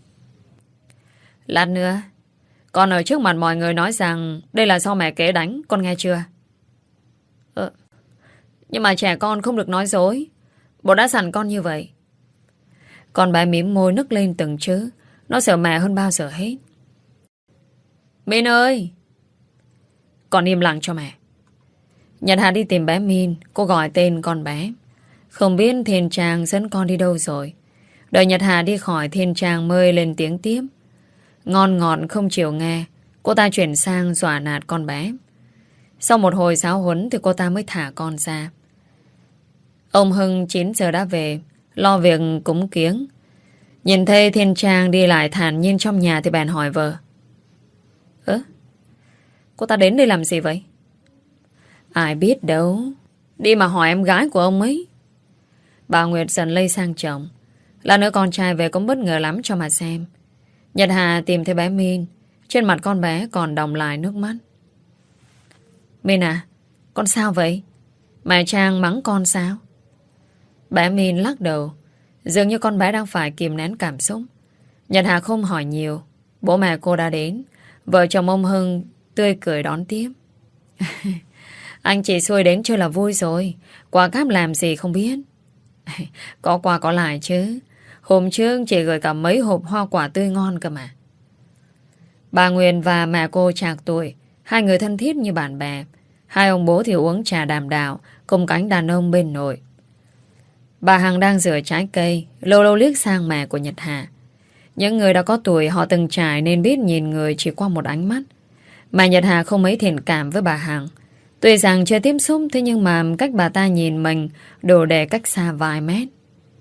Lát nữa con ở trước mặt mọi người nói rằng đây là do mẹ kế đánh, con nghe chưa? Ờ, nhưng mà trẻ con không được nói dối. Bố đã dặn con như vậy. Con bé mím môi nức lên từng chữ. Nó sợ mẹ hơn bao giờ hết. Min ơi! Con im lặng cho mẹ. Nhật Hà đi tìm bé Min. Cô gọi tên con bé. Không biết Thiên Trang dẫn con đi đâu rồi. Đợi Nhật Hà đi khỏi, Thiên Trang mới lên tiếng tiếp. Ngon ngọt không chịu nghe, cô ta chuyển sang dọa nạt con bé. Sau một hồi giáo huấn thì cô ta mới thả con ra. Ông Hưng chín giờ đã về, lo việc cúng kiếng. Nhìn thấy Thiên Trang đi lại thản nhiên trong nhà thì bèn hỏi vợ. Ơ? Cô ta đến đây làm gì vậy? Ai biết đâu. Đi mà hỏi em gái của ông ấy. Bà Nguyệt dần lây sang chồng. Là nữa con trai về cũng bất ngờ lắm cho mà xem. Nhật Hà tìm thấy bé Min. Trên mặt con bé còn đọng lại nước mắt. Min à, con sao vậy? Mẹ Trang mắng con sao? Bé Min lắc đầu. Dường như con bé đang phải kìm nén cảm xúc. Nhật Hà không hỏi nhiều. Bố mẹ cô đã đến. Vợ chồng ông Hưng tươi cười đón tiếp. Anh chị xui đến chơi là vui rồi. Quà cáp làm gì không biết. Có quà có lại chứ. Hôm trước chị gửi cả mấy hộp hoa quả tươi ngon cơ mà. Bà Nguyên và mẹ cô trạc tuổi. Hai người thân thiết như bạn bè. Hai ông bố thì uống trà đàm đạo cùng cánh đàn ông bên nội. Bà Hằng đang rửa trái cây. Lâu lâu liếc sang mẹ của Nhật Hà. Những người đã có tuổi họ từng trải nên biết nhìn người chỉ qua một ánh mắt. Mà Nhật Hà không mấy thiện cảm với bà Hằng. Tuy rằng chưa tiếp xúc, thế nhưng mà cách bà ta nhìn mình đồ để cách xa vài mét.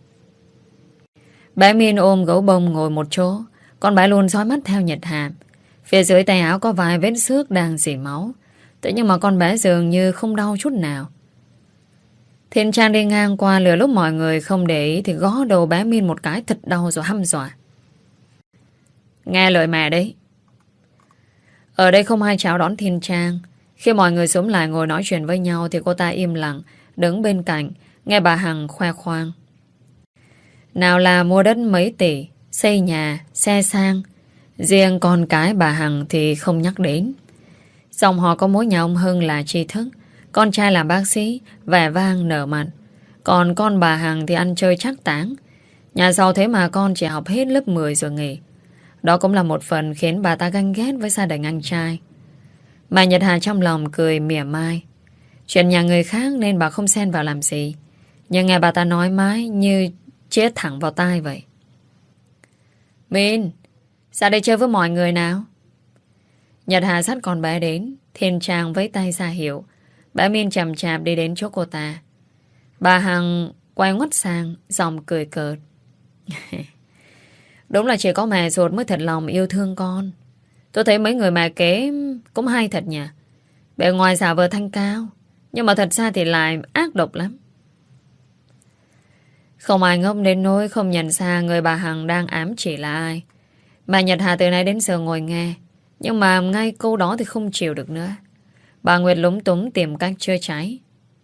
Bé Min ôm gấu bông ngồi một chỗ. Con bé luôn dõi mắt theo Nhật Hà. Phía dưới tay áo có vài vết xước đang rỉ máu. Thế nhưng mà con bé dường như không đau chút nào. Thiên Trang đi ngang qua, lừa lúc mọi người không để ý thì gõ đầu bé Min một cái thật đau rồi hăm dọa. Nghe lời mẹ đấy. Ở đây không ai chào đón Thiên Trang. Khi mọi người xúm lại ngồi nói chuyện với nhau thì cô ta im lặng, đứng bên cạnh, nghe bà Hằng khoe khoang. Nào là mua đất mấy tỷ, xây nhà, xe sang. Riêng con cái bà Hằng thì không nhắc đến. Dòng họ có mối nhà ông Hưng là tri thức. Con trai làm bác sĩ, vẻ vang nở mặt. Còn con bà Hằng thì ăn chơi chắc táng. Nhà giàu thế mà con chỉ học hết lớp mười rồi nghỉ. Đó cũng là một phần khiến bà ta ganh ghét với gia đình anh trai. Mà Nhật Hà trong lòng cười mỉa mai. Chuyện nhà người khác nên bà không xen vào làm gì. Nhưng nghe bà ta nói mãi như chết thẳng vào tai vậy. Min, ra đây chơi với mọi người nào. Nhật Hà dắt con bé đến. Thiên Trang với tay ra hiệu. Bé Min chậm chạp đi đến chỗ cô ta. Bà Hằng quay ngoắt sang, giọng cười cợt. Đúng là chỉ có mẹ ruột mới thật lòng yêu thương con. Tôi thấy mấy người mẹ kế cũng hay thật nhỉ. Bề ngoài giả vờ thanh cao, nhưng mà thật ra thì lại ác độc lắm. Không ai ngốc đến nỗi không nhận ra người bà Hằng đang ám chỉ là ai. Bà Nhật Hà từ nãy đến giờ ngồi nghe. Nhưng mà ngay câu đó thì không chịu được nữa. Bà Nguyệt lúng túng tìm cách chữa cháy.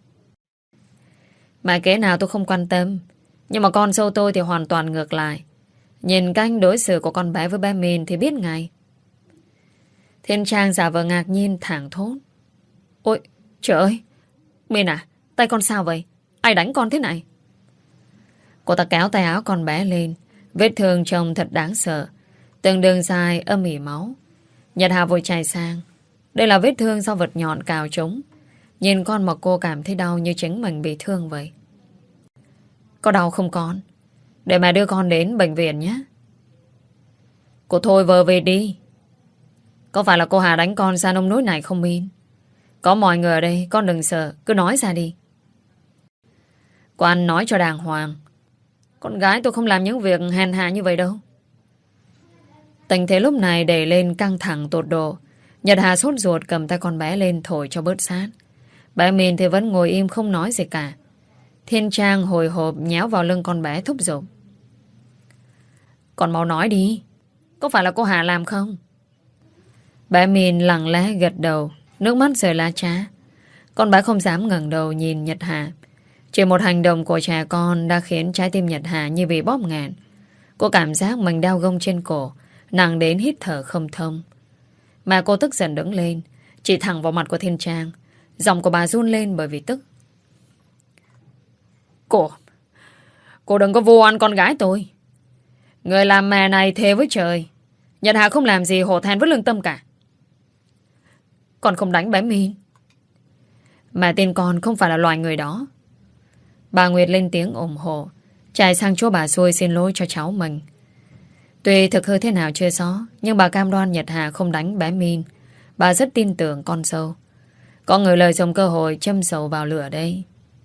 Mẹ kế nào tôi không quan tâm. Nhưng mà con dâu tôi thì hoàn toàn ngược lại. Nhìn cách đối xử của con bé với bé Min thì biết ngay. Thiên Trang giả vờ ngạc nhiên thẳng thốt. Ôi trời ơi, Min à, tay con sao vậy? Ai đánh con thế này? Cô ta kéo tay áo con bé lên. Vết thương trông thật đáng sợ. Từng đường dài âm ỉ máu. Nhật Hà vội chạy sang. Đây là vết thương do vật nhọn cào trúng. Nhìn con mà cô cảm thấy đau như chính mình bị thương vậy. Có đau không con? Để mẹ đưa con đến bệnh viện nhé. Cô thôi vờ về đi. Có phải là cô Hà đánh con ra nông nỗi này không Min? Có mọi người ở đây, con đừng sợ, cứ nói ra đi. Cô ăn nói cho đàng hoàng. Con gái tôi không làm những việc hèn hạ như vậy đâu. Tình thế lúc này đẩy lên căng thẳng tột độ. Nhật Hà sốt ruột cầm tay con bé lên thổi cho bớt sát. Bé Min thì vẫn ngồi im không nói gì cả. Thiên Trang hồi hộp nhéo vào lưng con bé thúc giục. Con mau nói đi. Có phải là cô Hà làm không? Bé Min lặng lẽ gật đầu. Nước mắt rơi lá trá. Con bé không dám ngẩng đầu nhìn Nhật Hà. Chỉ một hành động của trẻ con đã khiến trái tim Nhật Hà như bị bóp nghẹn. Cô cảm giác mình đau gông trên cổ, nặng đến hít thở không thông. Mà cô tức giận đứng lên, chỉ thẳng vào mặt của Thiên Trang. Giọng của bà run lên bởi vì tức. Cô Cô đừng có vô oan con gái tôi. Người làm mẹ này thề với trời, Nhật Hà không làm gì hổ thẹn với lương tâm cả. Con không đánh bé Min. Mẹ tin con không phải là loài người đó. Bà Nguyệt lên tiếng ủng hộ, chạy sang chỗ bà xui xin lỗi cho cháu mình. Tuy thực hư thế nào chưa rõ, nhưng bà cam đoan Nhật Hà không đánh bé Min. Bà rất tin tưởng con dâu. Có người lợi dụng cơ hội châm dầu vào lửa đây.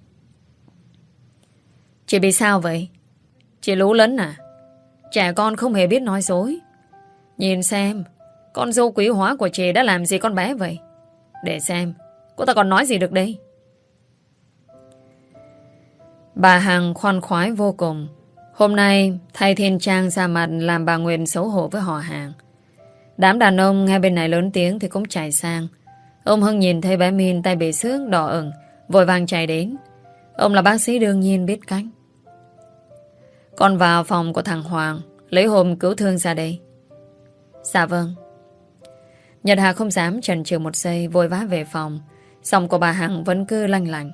Chị bị sao vậy? Chị lú lẫn à? Trẻ con không hề biết nói dối. Nhìn xem, con dâu quý hóa của chị đã làm gì con bé vậy? Để xem, Cô ta còn nói gì được đây? Bà Hằng khoan khoái vô cùng. Hôm nay thay Thiên Trang ra mặt làm bà Nguyệt xấu hổ với họ hàng. Đám đàn ông nghe bên này lớn tiếng thì cũng chạy sang. Ông Hưng nhìn thấy bé Min tay bị xước đỏ ửng, vội vàng chạy đến. Ông là bác sĩ đương nhiên biết cách. Con vào phòng của thằng Hoàng, lấy hòm cứu thương ra đây. Dạ vâng. Nhật Hà không dám chần chừ một giây, vội vã về phòng. Xong của bà Hằng vẫn cứ lanh lành.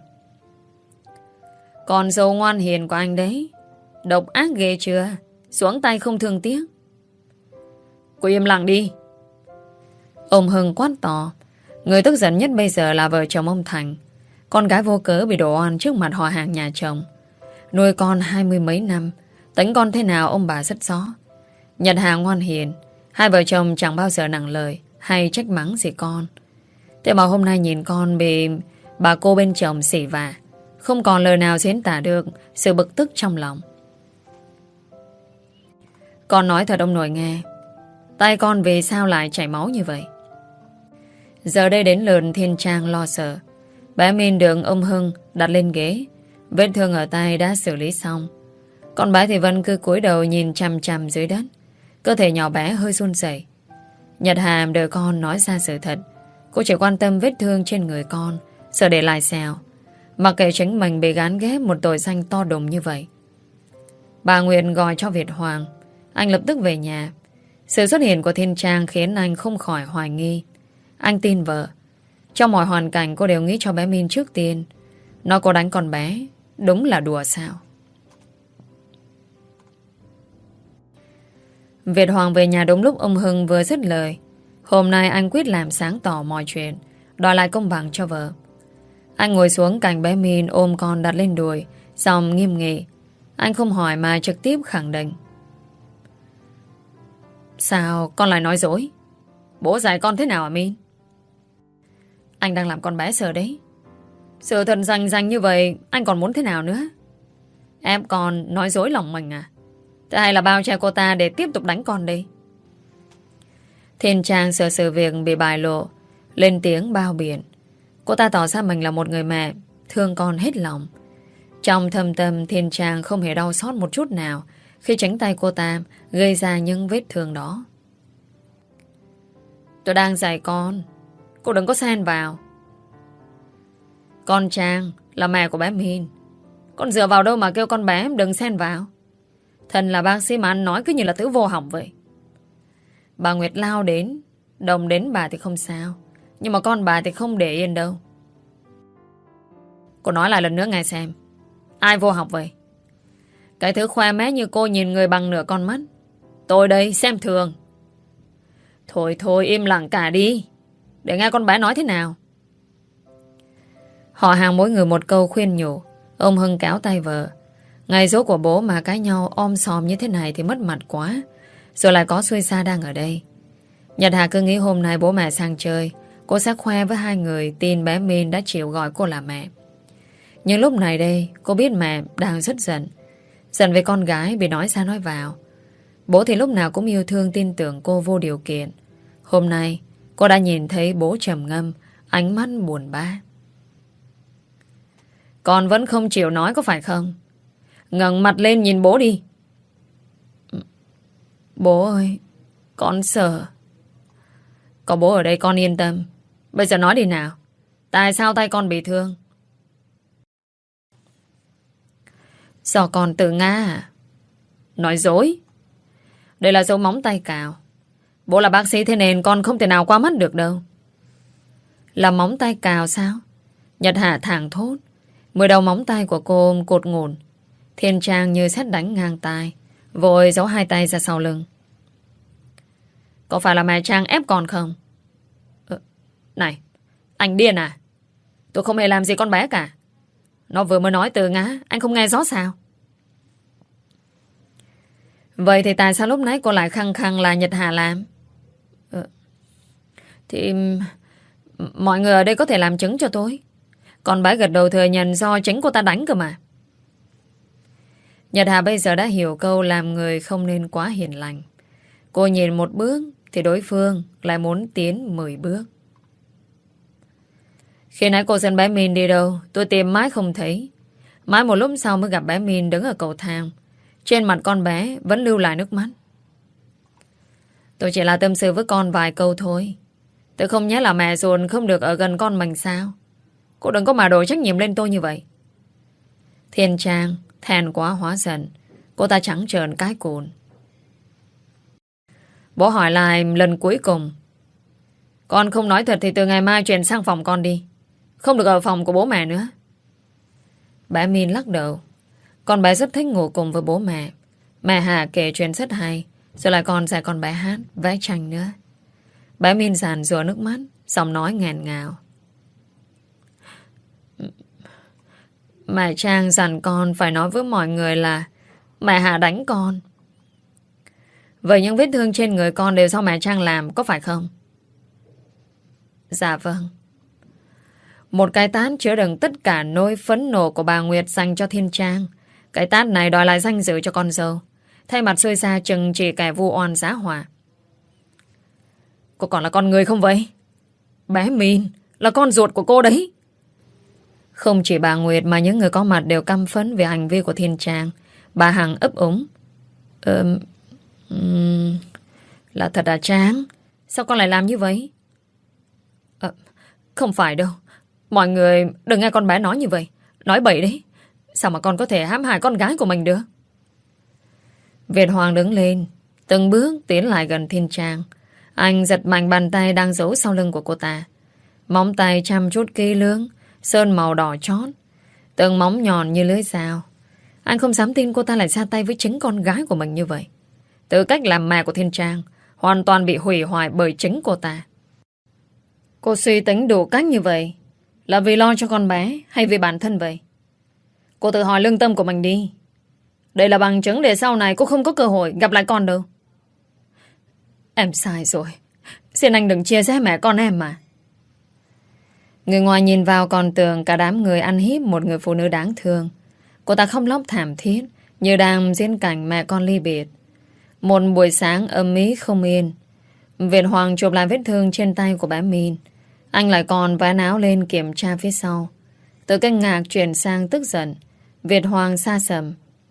Con dâu ngoan hiền của anh đấy, độc ác ghê chưa? Xuống tay không thương tiếc. Cô im lặng đi. Ông Hưng quát to. Người tức giận nhất bây giờ là vợ chồng ông Thành. Con gái vô cớ bị đổ oan trước mặt họ hàng nhà chồng. Nuôi con hai mươi mấy năm, tính con thế nào ông bà rất rõ. Nhật Hà ngoan hiền, hai vợ chồng chẳng bao giờ nặng lời hay trách mắng gì con. Thế mà hôm nay nhìn con bị bà cô bên chồng xỉ vả, không còn lời nào diễn tả được sự bực tức trong lòng. Con nói thật ông nội nghe, tay con vì sao lại chảy máu như vậy? Giờ đây đến lượt Thiên Trang lo sợ. Bé Min được ông Hưng đặt lên ghế, vết thương ở tay đã xử lý xong. Con bé thì vẫn cứ cúi đầu nhìn chằm chằm dưới đất, cơ thể nhỏ bé hơi run rẩy. Nhật Hà đợi con nói ra sự thật. Cô chỉ quan tâm vết thương trên người con, sợ để lại sẹo, mặc kệ chính mình bị gán ghép một tội danh to đùng như vậy. Bà Nguyệt gọi cho Việt Hoàng. Anh lập tức về nhà. Sự xuất hiện của Thiên Trang khiến anh không khỏi hoài nghi. Anh tin vợ. Trong mọi hoàn cảnh cô đều nghĩ cho bé Min trước tiên. Nó có đánh con bé, đúng là đùa sao? Việt Hoàng về nhà đúng lúc ông Hưng vừa dứt lời. Hôm nay anh quyết làm sáng tỏ mọi chuyện, đòi lại công bằng cho vợ. Anh ngồi xuống cạnh bé Min, ôm con đặt lên đùi, xong nghiêm nghị. Anh không hỏi mà trực tiếp khẳng định. Sao con lại nói dối? Bố dạy con thế nào hả Min? Anh đang làm con bé sợ đấy. Sự thật rành rành như vậy, anh còn muốn thế nào nữa? Em còn nói dối lòng mình à? Thế hay là bao che cô ta để tiếp tục đánh con đi? Thiên Trang sợ sự việc bị bại lộ, lên tiếng bao biện. Cô ta tỏ ra mình là một người mẹ thương con hết lòng. Trong thâm tâm, Thiên Trang không hề đau xót một chút nào khi tránh tay cô ta gây ra những vết thương đó. Tôi đang dạy con, cô đừng có xen vào. Con Trang là mẹ của bé Min, con dựa vào đâu mà kêu con bé đừng xen vào? Thần là bác sĩ mà anh nói cứ như là thứ vô học vậy. Bà Nguyệt lao đến, đồng đến bà thì không sao, nhưng mà con bà thì không để yên đâu. Cô nói lại lần nữa nghe xem, ai vô học vậy? Cái thứ khoe mẽ như cô nhìn người bằng nửa con mắt. Tôi đây xem thường. Thôi thôi im lặng cả đi, để nghe con bé nói thế nào. Họ hàng mỗi người một câu khuyên nhủ. Ông Hưng kéo tay vợ. Ngày dỗ của bố mà cãi nhau om sòm như thế này thì mất mặt quá. Rồi lại có Xuôi Sa đang ở đây. Nhật Hà cứ nghĩ hôm nay bố mẹ sang chơi, cô sẽ khoe với hai người tin bé Min đã chịu gọi cô là mẹ. Nhưng lúc này đây, cô biết mẹ đang rất giận. Giận về con gái bị nói ra nói vào. Bố thì lúc nào cũng yêu thương tin tưởng cô vô điều kiện. Hôm nay, cô đã nhìn thấy bố trầm ngâm, ánh mắt buồn bã. Con vẫn không chịu nói có phải không? Ngẩng mặt lên nhìn bố đi. Bố ơi, con sợ. Có bố ở đây con yên tâm. Bây giờ nói đi nào, tại sao tay con bị thương? Do con tự ngã à? Nói dối. Đây là dấu móng tay cào. Bố là bác sĩ thế nên con không thể nào qua mắt được đâu. Là móng tay cào sao? Nhật Hà thảng thốt. Mười đầu móng tay của cô cột ngủn. Thiên Trang như sét đánh ngang tai, vội giấu hai tay ra sau lưng. Có phải là mẹ Trang ép con không? Ờ, này, anh điên à? Tôi không hề làm gì con bé cả. Nó vừa mới nói từ ngã, anh không nghe rõ sao? Vậy thì tại sao lúc nãy cô lại khăng khăng là Nhật Hà làm? Ờ, thì mọi người ở đây có thể làm chứng cho tôi. Con bé gật đầu thừa nhận do chính cô ta đánh cơ mà. Nhật Hà bây giờ đã hiểu câu làm người không nên quá hiền lành. Cô nhìn một bước thì đối phương lại muốn tiến mười bước. Khi nãy cô dẫn bé Min đi đâu, tôi tìm mãi không thấy. Mãi một lúc sau mới gặp bé Min đứng ở cầu thang. Trên mặt con bé vẫn lưu lại nước mắt. Tôi chỉ là tâm sự với con vài câu thôi. Tôi không nhớ là mẹ ruột không được ở gần con mình sao. Cô đừng có mà đổ trách nhiệm lên tôi như vậy. Thiên Trang thèn quá hóa giận. Cô ta trắng trợn cái cùn. Bố hỏi lại lần cuối cùng. Con không nói thật thì từ ngày mai chuyển sang phòng con đi. Không được ở phòng của bố mẹ nữa. Bé Min lắc đầu. Con bé rất thích ngủ cùng với bố mẹ. Mẹ Hà kể chuyện rất hay. Rồi lại còn dạy con bé hát, vẽ tranh nữa. Bé Min giàn rùa nước mắt, giọng nói nghẹn ngào. Mẹ Trang dặn con phải nói với mọi người là mẹ Hà đánh con. Vậy những vết thương trên người con đều do mẹ Trang làm, có phải không? Dạ vâng. Một cái tát chứa đựng tất cả nỗi phẫn nộ của bà Nguyệt dành cho Thiên Trang. Cái tát này đòi lại danh dự cho con dâu. Thay mặt xuôi ra chừng chỉ kẻ vu oan giá họa. Cô còn là con người không vậy? Bé Min là con ruột của cô đấy. Không chỉ bà Nguyệt mà những người có mặt đều căm phẫn về hành vi của Thiên Trang. Bà Hằng ấp úng. Ừm... Um, là thật à Trang? Sao con lại làm như vậy? À, không phải đâu. Mọi người đừng nghe con bé nói như vậy. Nói bậy đấy. Sao mà con có thể hãm hại con gái của mình được? Việt Hoàng đứng lên, từng bước tiến lại gần Thiên Trang. Anh giật mạnh bàn tay đang giấu sau lưng của cô ta. Móng tay chăm chút kỹ lưỡng, sơn màu đỏ chót, từng móng nhọn như lưỡi dao. Anh không dám tin cô ta lại ra tay với chính con gái của mình như vậy. Tư cách làm mẹ của Thiên Trang hoàn toàn bị hủy hoại bởi chính cô ta. Cô suy tính đủ cách như vậy là vì lo cho con bé hay vì bản thân vậy? Cô tự hỏi lương tâm của mình đi. Đây là bằng chứng để sau này cô không có cơ hội gặp lại con đâu. Em sai rồi. Xin anh đừng chia rẽ mẹ con em mà. Người ngoài nhìn vào còn tưởng cả đám người ăn hiếp một người phụ nữ đáng thương. Cô ta không lóc thảm thiết như đang diễn cảnh mẹ con ly biệt. Một buổi sáng âm ý không yên. Việt Hoàng chụp lại vết thương trên tay của bé Min. Anh lại còn vén áo lên kiểm tra phía sau. Từ kinh ngạc chuyển sang tức giận. Việt Hoàng xa sầm.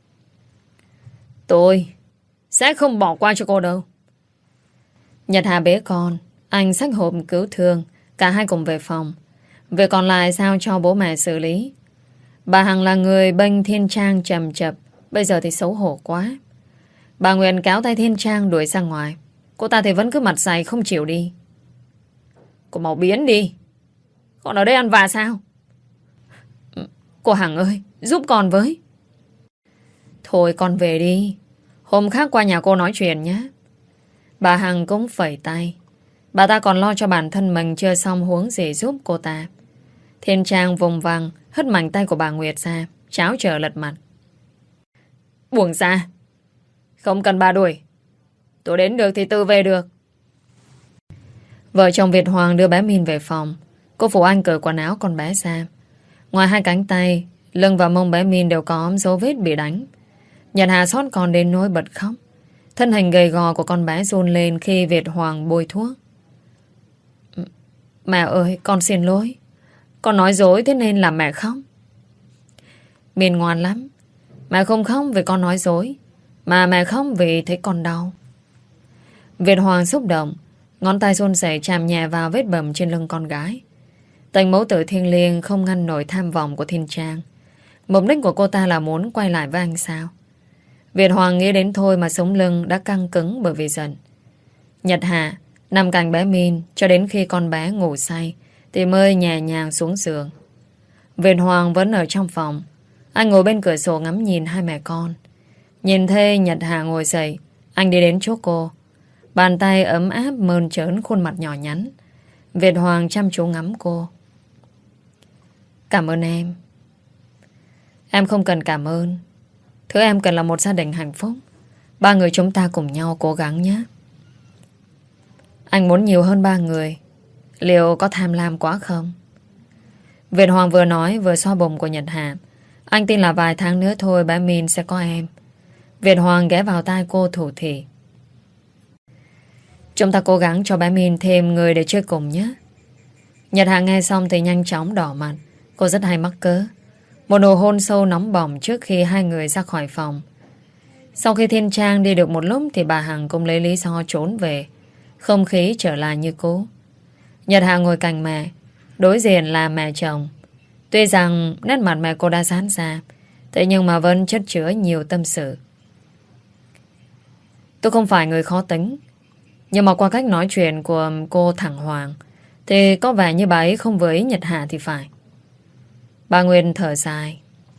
Tôi sẽ không bỏ qua cho cô đâu. Nhật Hà bế con. Anh xách hộp cứu thương. Cả hai cùng về phòng. Việc còn lại sao cho bố mẹ xử lý. Bà Hằng là người bênh Thiên Trang chầm chập. Bây giờ thì xấu hổ quá. Bà Nguyện kéo tay Thiên Trang đuổi ra ngoài. Cô ta thì vẫn cứ mặt dày không chịu đi. Cô mau biến đi. Con ở đây ăn vạ sao? Cô Hằng ơi, giúp con với. Thôi con về đi. Hôm khác qua nhà cô nói chuyện nhé. Bà Hằng cũng phẩy tay. Bà ta còn lo cho bản thân mình chưa xong huống gì giúp cô ta. Thiên Trang vùng vằng hất mạnh tay của bà Nguyệt ra, cháo trở lật mặt. Buông ra. Không cần bà đuổi. Tôi đến được thì tự về được. Vợ chồng Việt Hoàng đưa bé Min về phòng. Cô phụ anh cởi quần áo con bé ra. Ngoài hai cánh tay, lưng và mông bé Min đều có dấu vết bị đánh. Nhật Hà xót con đến nỗi bật khóc. Thân hình gầy gò của con bé run lên khi Việt Hoàng bôi thuốc. Mẹ ơi, con xin lỗi. Con nói dối thế nên làm mẹ khóc. Min ngoan lắm. Mẹ không khóc vì con nói dối, mà mẹ khóc vì thấy con đau. Việt Hoàng xúc động, ngón tay run rẩy chạm nhẹ vào vết bầm trên lưng con gái. Tình mẫu tử thiêng liêng không ngăn nổi tham vọng của Thiên Trang. Mục đích của cô ta là muốn quay lại với anh sao? Việt Hoàng nghĩ đến thôi mà sống lưng đã căng cứng bởi vì giận. Nhật Hạ nằm cạnh bé Min cho đến khi con bé ngủ say thì mới nhẹ nhàng xuống giường. Việt Hoàng vẫn ở trong phòng. Anh ngồi bên cửa sổ ngắm nhìn hai mẹ con. Nhìn thấy Nhật Hạ ngồi dậy, anh đi đến chỗ cô. Bàn tay ấm áp mơn trớn khuôn mặt nhỏ nhắn. Việt Hoàng chăm chú ngắm cô. Cảm ơn em. Em không cần cảm ơn. Thứ em cần là một gia đình hạnh phúc. Ba người chúng ta cùng nhau cố gắng nhé. Anh muốn nhiều hơn ba người. Liệu có tham lam quá không? Việt Hoàng vừa nói vừa xoa bụng của Nhật Hạ. Anh tin là vài tháng nữa thôi bé Min sẽ có em. Việt Hoàng ghé vào tai cô thủ thỉ. Chúng ta cố gắng cho bé Min thêm người để chơi cùng nhé. Nhật Hà nghe xong thì nhanh chóng đỏ mặt. Cô rất hay mắc cớ. Một nụ hôn sâu nóng bỏng trước khi hai người ra khỏi phòng. Sau khi Thiên Trang đi được một lúc thì bà Hằng cũng lấy lý do trốn về. Không khí trở lại như cũ. Nhật Hà ngồi cạnh mẹ. Đối diện là mẹ chồng. Tuy rằng nét mặt mẹ cô đã giãn ra, thế nhưng mà vẫn chất chứa nhiều tâm sự. Tôi không phải người khó tính, nhưng mà qua cách nói chuyện của cô thẳng hoàng thì có vẻ như bà ấy không với Nhật Hà thì phải. Bà Nguyên thở dài.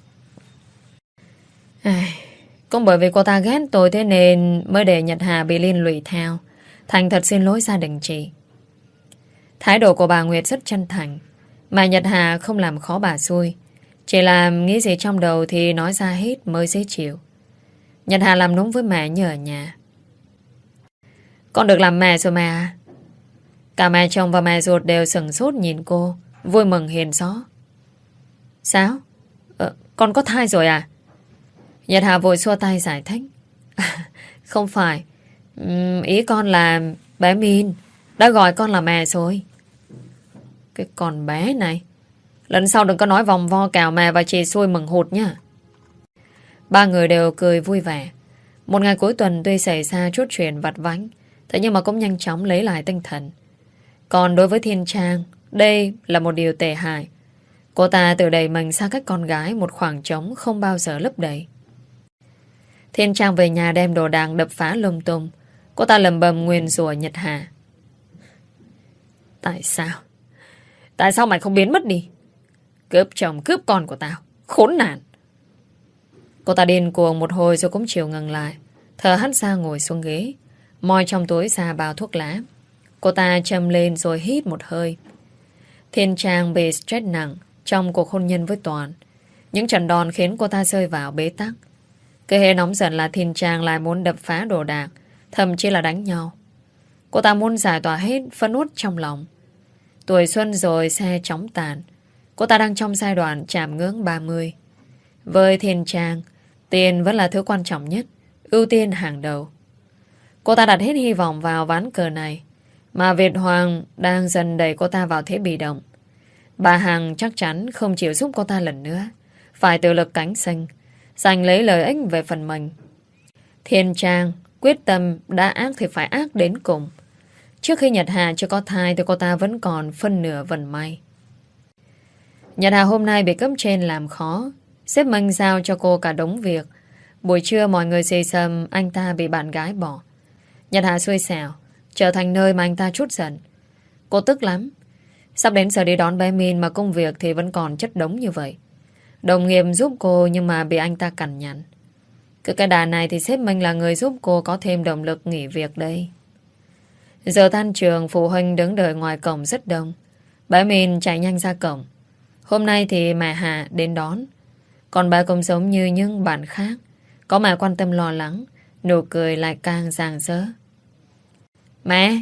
Ai, cũng bởi vì cô ta ghét tôi, thế nên mới để Nhật Hà bị liên lụy theo. Thành thật xin lỗi gia đình chị. Thái độ của bà Nguyệt rất chân thành, mà Nhật Hà không làm khó bà xui. Chỉ làm nghĩ gì trong đầu thì nói ra hết mới dễ chịu. Nhật Hà làm đúng với mẹ như ở nhà. Con được làm mẹ rồi mà. Cả mẹ chồng và mẹ ruột đều sửng sốt nhìn cô, vui mừng hiền gió. Sao? Ờ, con có thai rồi à? Nhật Hà vội xua tay giải thích. À, không phải. uhm, Ý con là bé Min đã gọi con là mẹ rồi. Cái con bé này, lần sau đừng có nói vòng vo cào mẹ và chị xui mừng hụt nhá. Ba người đều cười vui vẻ. Một ngày cuối tuần tuy xảy ra chút chuyện vặt vãnh, thế nhưng mà cũng nhanh chóng lấy lại tinh thần. Còn đối với Thiên Trang, đây là một điều tệ hại. Cô ta tự đẩy mình xa cách con gái một khoảng trống không bao giờ lấp đầy. Thiên Trang về nhà đem đồ đạc đập phá lung tung. Cô ta lầm bầm nguyền rủa Nhật Hà. Tại sao? Tại sao mày không biến mất đi? Cướp chồng cướp con của tao, khốn nạn. Cô ta điên cuồng một hồi rồi cũng chịu ngừng lại. Thở hắt ra ngồi xuống ghế, moi trong túi ra bao thuốc lá. Cô ta châm lên rồi hít một hơi. Thiên Trang bị stress nặng trong cuộc hôn nhân với Toàn. Những trận đòn khiến cô ta rơi vào bế tắc. Cứ hễ nóng giận là Thiên Trang lại muốn đập phá đồ đạc, thậm chí là đánh nhau. Cô ta muốn giải tỏa hết phẫn uất trong lòng. Tuổi xuân rồi xe chóng tàn. Cô ta đang trong giai đoạn chạm ngưỡng ba mươi. Với Thiên Trang, tiền vẫn là thứ quan trọng nhất, ưu tiên hàng đầu. Cô ta đặt hết hy vọng vào ván cờ này, mà Việt Hoàng đang dần đẩy cô ta vào thế bị động. Bà Hằng chắc chắn không chịu giúp cô ta lần nữa, phải tự lực cánh sinh, giành lấy lợi ích về phần mình. Thiên Trang quyết tâm đã ác thì phải ác đến cùng. Trước khi Nhật Hà chưa có thai thì cô ta vẫn còn phân nửa vận may. Nhật Hà hôm nay bị cấp trên làm khó, sếp mình giao cho cô cả đống việc. Buổi trưa mọi người xì xầm anh ta bị bạn gái bỏ. Nhật Hà xui xẻo, trở thành nơi mà anh ta trút giận. Cô tức lắm. Sắp đến giờ đi đón bé Min mà công việc thì vẫn còn chất đống như vậy. Đồng nghiệp giúp cô nhưng mà bị anh ta cằn nhằn. Cứ cái đà này thì sếp mình là người giúp cô có thêm động lực nghỉ việc đây. Giờ tan trường, phụ huynh đứng đợi ngoài cổng rất đông. Bé Min chạy nhanh ra cổng. Hôm nay thì mẹ Hà đến đón. Còn bà cũng giống như những bạn khác, có mẹ quan tâm lo lắng, nụ cười lại càng rạng rỡ. Mẹ!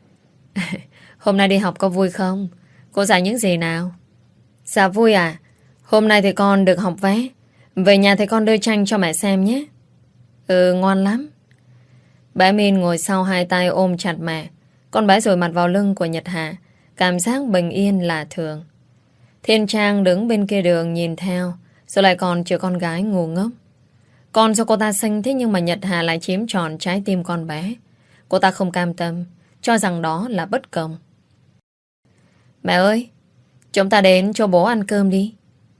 Hôm nay đi học có vui không? Cô dạy những gì nào? Dạ vui à? Hôm nay thì con được học vé. Về nhà thì con đưa tranh cho mẹ xem nhé. Ừ, ngoan lắm. Bé Min ngồi sau hai tay ôm chặt mẹ. Con bé rồi mặt vào lưng của Nhật Hà. Cảm giác bình yên lạ thường. Thiên Trang đứng bên kia đường nhìn theo, rồi lại còn chữa con gái ngu ngốc. Con do cô ta sinh thế nhưng mà Nhật Hà lại chiếm trọn trái tim con bé. Cô ta không cam tâm, cho rằng đó là bất công. Mẹ ơi, chúng ta đến chỗ bố ăn cơm đi.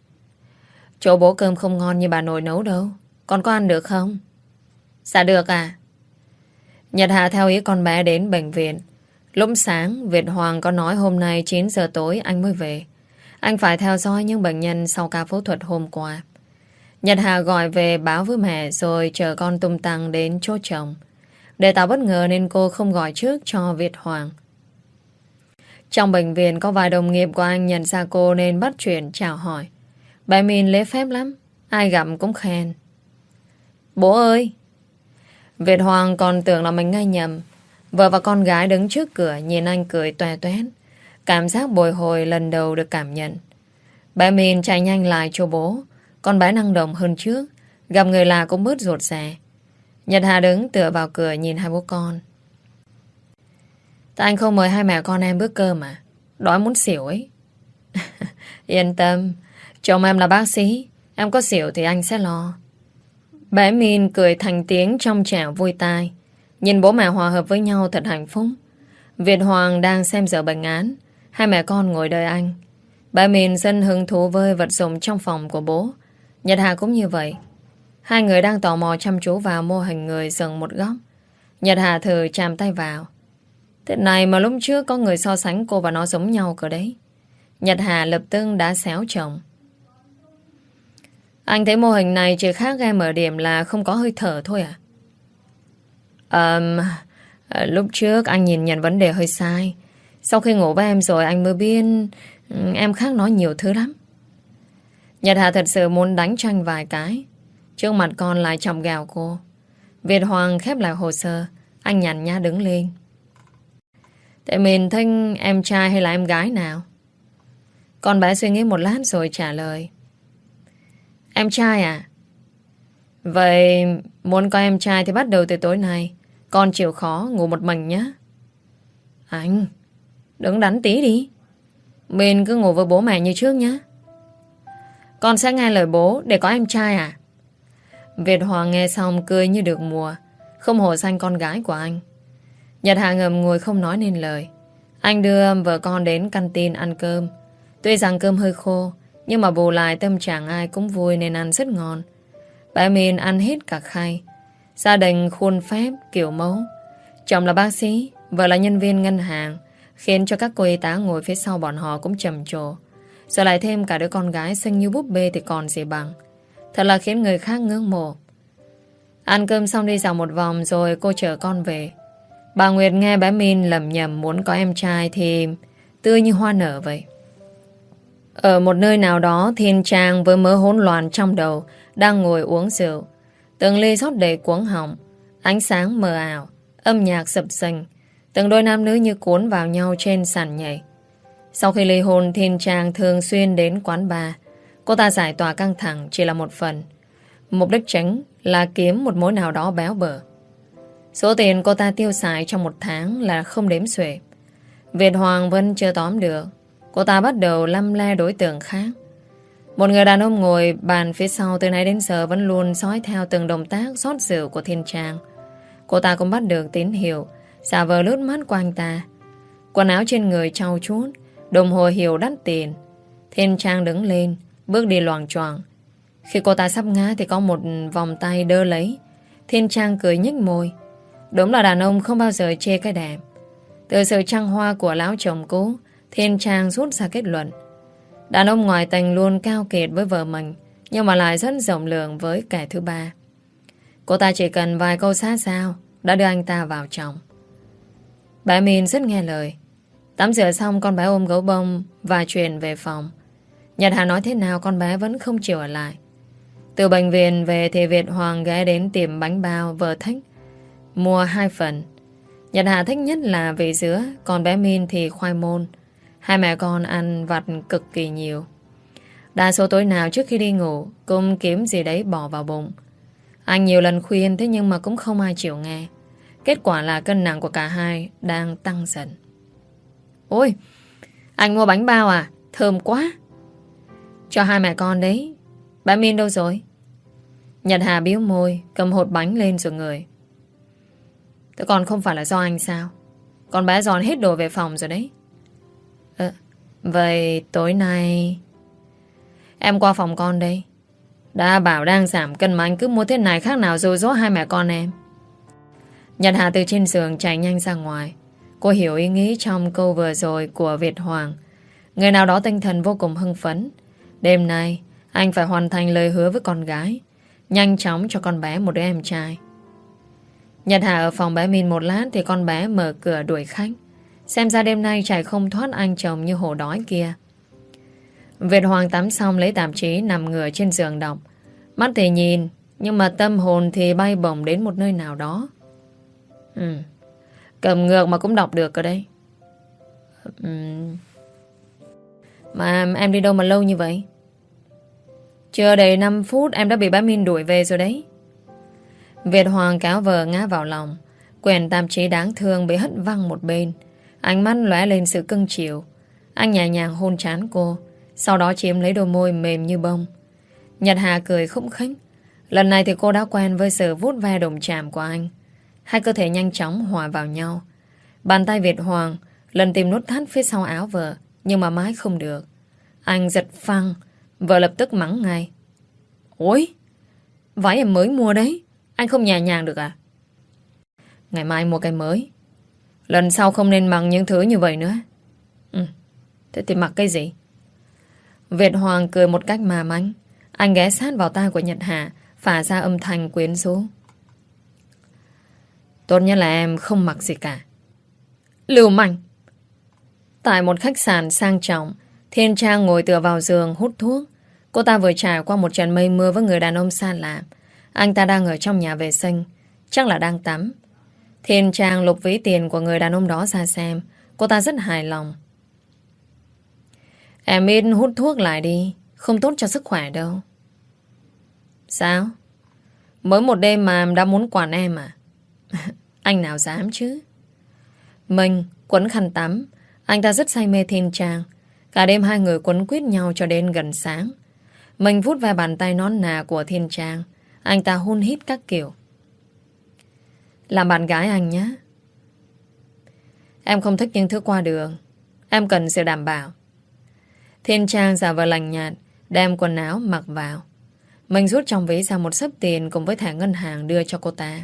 Chỗ bố cơm không ngon như bà nội nấu đâu. Con có ăn được không? Dạ được à. Nhật Hà theo ý con bé đến bệnh viện. Lúc sáng Việt Hoàng có nói hôm nay chín giờ tối anh mới về. Anh phải theo dõi những bệnh nhân sau ca phẫu thuật hôm qua. Nhật Hà gọi về báo với mẹ rồi chờ con tung tăng đến chỗ chồng. Để tạo bất ngờ nên cô không gọi trước cho Việt Hoàng. Trong bệnh viện có vài đồng nghiệp của anh nhận ra cô nên bắt chuyện chào hỏi. Bà Min lễ phép lắm, ai gặp cũng khen. Bố ơi! Việt Hoàng còn tưởng là mình nghe nhầm. Vợ và con gái đứng trước cửa nhìn anh cười toe toét. Cảm giác bồi hồi lần đầu được cảm nhận. Bà Min chạy nhanh lại cho bố. Con bé năng động hơn trước. Gặp người lạ cũng bớt ruột rè. Nhật Hà đứng tựa vào cửa nhìn hai bố con. Tại anh không mời hai mẹ con em bữa cơm à? Đói muốn xỉu ấy. Yên tâm, chồng em là bác sĩ, em có xỉu thì anh sẽ lo. Bé Min cười thành tiếng trong trẻo vui tai. Nhìn bố mẹ hòa hợp với nhau thật hạnh phúc. Việt Hoàng đang xem giờ bệnh án. Hai mẹ con ngồi đợi anh. Bé Min rất hứng thú với vật dụng trong phòng của bố. Nhật Hà cũng như vậy. Hai người đang tò mò chăm chú vào mô hình người dựng một góc. Nhật Hà thử chạm tay vào. Thế này mà lúc trước có người so sánh cô và nó giống nhau cơ đấy. Nhật Hà lập tức đã xéo chồng. Anh thấy mô hình này chỉ khác em ở điểm là không có hơi thở thôi à? Um, lúc trước anh nhìn nhận vấn đề hơi sai. Sau khi ngủ với em rồi anh mới biết em khác nói nhiều thứ lắm. Nhật Hà thật sự muốn đánh cho anh vài cái. Trước mặt con lại chọc gào cô. Việt Hoàng khép lại hồ sơ. Anh nhàn nhã đứng lên. Tại mình thích em trai hay là em gái nào? Con bé suy nghĩ một lát rồi trả lời. Em trai à? Vậy muốn có em trai thì bắt đầu từ tối nay. Con chịu khó ngủ một mình nhé. Anh đứng đắn tí đi. Mình cứ ngủ với bố mẹ như trước nhé. Con sẽ nghe lời bố để có em trai à? Việt Hoàng nghe xong cười như được mùa. Không hổ danh con gái của anh. Nhật Hà ngầm ngồi không nói nên lời. Anh đưa vợ con đến canteen ăn cơm. Tuy rằng cơm hơi khô, nhưng mà bù lại tâm trạng ai cũng vui nên ăn rất ngon. Bà Min ăn hết cả khay. Gia đình khuôn phép kiểu mẫu. Chồng là bác sĩ, vợ là nhân viên ngân hàng, khiến cho các cô y tá ngồi phía sau bọn họ cũng trầm trồ. Rồi lại thêm cả đứa con gái xinh như búp bê thì còn gì bằng. Thật là khiến người khác ngưỡng mộ. Ăn cơm xong đi dạo một vòng rồi cô chở con về. Bà Nguyệt nghe bé Min lầm nhầm muốn có em trai thì tươi như hoa nở vậy. Ở một nơi nào đó, Thiên Trang với mớ hỗn loạn trong đầu đang ngồi uống rượu. Từng ly rót đầy cuống họng, ánh sáng mờ ảo, âm nhạc sập sình. Từng đôi nam nữ như cuốn vào nhau trên sàn nhảy. Sau khi ly hôn, Thiên Trang thường xuyên đến quán bar. Cô ta giải tỏa căng thẳng chỉ là một phần. Mục đích chính là kiếm một mối nào đó béo bở. Số tiền cô ta tiêu xài trong một tháng là không đếm xuể. Việt Hoàng vẫn chưa tóm được. Cô ta bắt đầu lăm le đối tượng khác. Một người đàn ông ngồi bàn phía sau từ nãy đến giờ vẫn luôn dõi theo từng động tác rót rượu của Thiên Trang. Cô ta cũng bắt được tín hiệu, giả vờ lướt mắt qua anh ta. Quần áo trên người trau chuốt, đồng hồ hiệu đắt tiền. Thiên Trang đứng lên, bước đi loạng choạng. Khi cô ta sắp ngã thì có một vòng tay đỡ lấy. Thiên Trang cười nhếch môi. Đúng là đàn ông không bao giờ chê cái đẹp. Từ sự trăng hoa của lão chồng cũ, Thiên Trang rút ra kết luận. Đàn ông ngoài tình luôn cao kiệt với vợ mình, nhưng mà lại rất rộng lượng với kẻ thứ ba. Cô ta chỉ cần vài câu sát sao đã đưa anh ta vào chồng. Bà Min rất nghe lời. Tắm rửa xong con bé ôm gấu bông và chuyển về phòng. Nhật Hà nói thế nào con bé vẫn không chịu ở lại. Từ bệnh viện về thì Việt Hoàng ghé đến tiệm bánh bao vợ thích, mua hai phần. Nhật Hà thích nhất là vị dứa, còn bé Min thì khoai môn. Hai mẹ con ăn vặt cực kỳ nhiều. Đa số tối nào trước khi đi ngủ cũng kiếm gì đấy bỏ vào bụng. Anh nhiều lần khuyên thế nhưng mà cũng không ai chịu nghe. Kết quả là cân nặng của cả hai đang tăng dần. Ôi, anh mua bánh bao à? Thơm quá. Cho hai mẹ con đấy. Bà Min đâu rồi? Nhật Hà biếu môi, cầm hột bánh lên rồi người. Thế còn không phải là do anh sao? Con bé dọn hết đồ về phòng rồi đấy. Ờ, vậy tối nay em qua phòng con đây. Đã bảo đang giảm cân mà anh cứ mua thế này khác nào rồi dỗ hai mẹ con em. Nhật Hà từ trên giường chạy nhanh ra ngoài. Cô hiểu ý nghĩ trong câu vừa rồi của Việt Hoàng. Người nào đó tinh thần vô cùng hưng phấn. Đêm nay anh phải hoàn thành lời hứa với con gái, nhanh chóng cho con bé một đứa em trai. Nhật Hà ở phòng bé Min một lát thì con bé mở cửa đuổi khách. Xem ra đêm nay chạy không thoát anh chồng như hổ đói kia. Việt Hoàng tắm xong lấy tạp chí nằm ngửa trên giường đọc. Mắt thì nhìn, nhưng mà tâm hồn thì bay bổng đến một nơi nào đó. Ừ, cầm ngược mà cũng đọc được ở đây. Ừ. Mà em đi đâu mà lâu như vậy? Chưa đầy năm phút em đã bị bác Min đuổi về rồi đấy. Việt Hoàng cáo vờ ngã vào lòng. Quyển tạp chí đáng thương bị hất văng một bên. Ánh mắt lóe lên sự cưng chiều. Anh nhẹ nhàng hôn trán cô, sau đó chiếm lấy đôi môi mềm như bông. Nhật Hà cười khúc khích. Lần này thì cô đã quen với sự vuốt ve đụng chạm của anh. Hai cơ thể nhanh chóng hòa vào nhau. Bàn tay Việt Hoàng lần tìm nút thắt phía sau áo vợ, nhưng mà mãi không được. Anh giật phăng, vợ lập tức mắng ngay. Ôi, váy em mới mua đấy, anh không nhẹ nhàng được à? Ngày mai anh mua cái mới. Lần sau không nên mặc những thứ như vậy nữa. Ừ, thế thì mặc cái gì? Việt Hoàng cười một cách mà mánh. Anh ghé sát vào tai của Nhật Hà, phả ra âm thanh quyến rũ. Tốt nhất là em không mặc gì cả. Lưu manh. Tại một khách sạn sang trọng, Thiên Trang ngồi tựa vào giường hút thuốc. Cô ta vừa trải qua một trận mây mưa với người đàn ông xa lạ. Anh ta đang ở trong nhà vệ sinh, chắc là đang tắm. Thiên Trang lục ví tiền của người đàn ông đó ra xem. Cô ta rất hài lòng. Em ít hút thuốc lại đi, không tốt cho sức khỏe đâu. Sao? Mới một đêm mà em đã muốn quản em à? Anh nào dám chứ? Mình quấn khăn tắm. Anh ta rất say mê Thiên Trang. Cả đêm hai người quấn quýt nhau cho đến gần sáng. Mình vuốt ve bàn tay nón nà của Thiên Trang. Anh ta hôn hít các kiểu. Làm bạn gái anh nhé. Em không thích những thứ qua đường. Em cần sự đảm bảo. Thiên Trang giả vờ lành nhạt, đem quần áo mặc vào. Mình rút trong ví ra một xấp tiền cùng với thẻ ngân hàng đưa cho cô ta.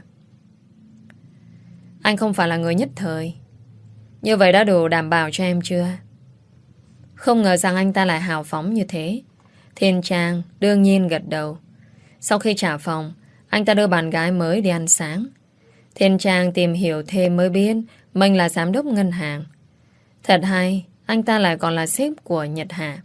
Anh không phải là người nhất thời. Như vậy đã đủ đảm bảo cho em chưa? Không ngờ rằng anh ta lại hào phóng như thế. Thiên Trang đương nhiên gật đầu. Sau khi trả phòng, anh ta đưa bạn gái mới đi ăn sáng. Thiên Trang tìm hiểu thêm mới biết mình là giám đốc ngân hàng. Thật hay, anh ta lại còn là sếp của Nhật Hà.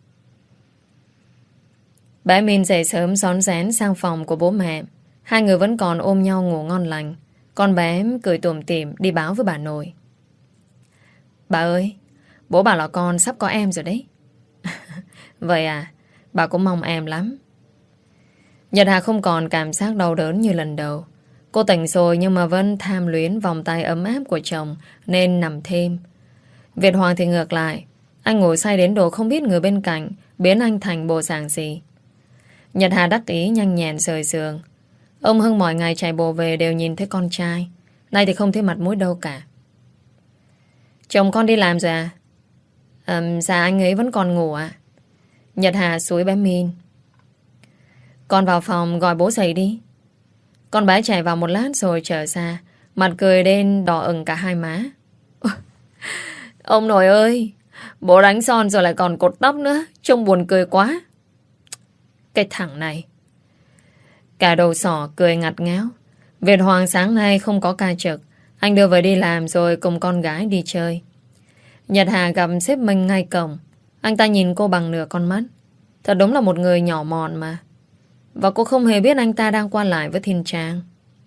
Bé Min dậy sớm rón rén sang phòng của bố mẹ. Hai người vẫn còn ôm nhau ngủ ngon lành. Con bé cười tủm tỉm đi báo với bà nội. Bà ơi, bố bảo là con sắp có em rồi đấy. Vậy à, bà cũng mong em lắm. Nhật Hà không còn cảm giác đau đớn như lần đầu. Cô tỉnh rồi nhưng mà vẫn tham luyến vòng tay ấm áp của chồng nên nằm thêm. Việt Hoàng thì ngược lại. Anh ngủ say đến độ không biết người bên cạnh biến anh thành bộ dạng gì. Nhật Hà đắc ý nhanh nhẹn rời giường. Ông Hưng mọi ngày chạy bộ về đều nhìn thấy con trai. Nay thì không thấy mặt mũi đâu cả. Chồng con đi làm rồi à? À, dạ anh ấy vẫn còn ngủ à? Nhật Hà xúi bé Min. Con vào phòng gọi bố dậy đi. Con bé chạy vào một lát rồi trở ra, mặt cười đen đỏ ửng cả hai má. Ông nội ơi, bố đánh son rồi lại còn cột tóc nữa, trông buồn cười quá. Cái thằng này. Cả đầu sỏ cười ngặt ngáo. Việt Hoàng sáng nay không có ca trực. Anh đưa về đi làm rồi cùng con gái đi chơi. Nhật Hà gặp sếp Minh ngay cổng. Anh ta nhìn cô bằng nửa con mắt. Thật đúng là một người nhỏ mọn mà. Và cô không hề biết anh ta đang qua lại với Thiên Trang.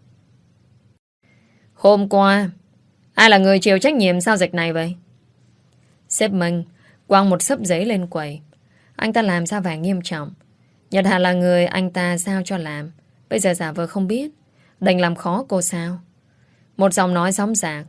Hôm qua, ai là người chịu trách nhiệm giao dịch này vậy? Sếp Minh quăng một xấp giấy lên quầy. Anh ta làm ra vẻ nghiêm trọng. Nhật Hà là người anh ta giao cho làm. Bây giờ giả vờ không biết, đành làm khó cô sao? Một giọng nói sóng dạc.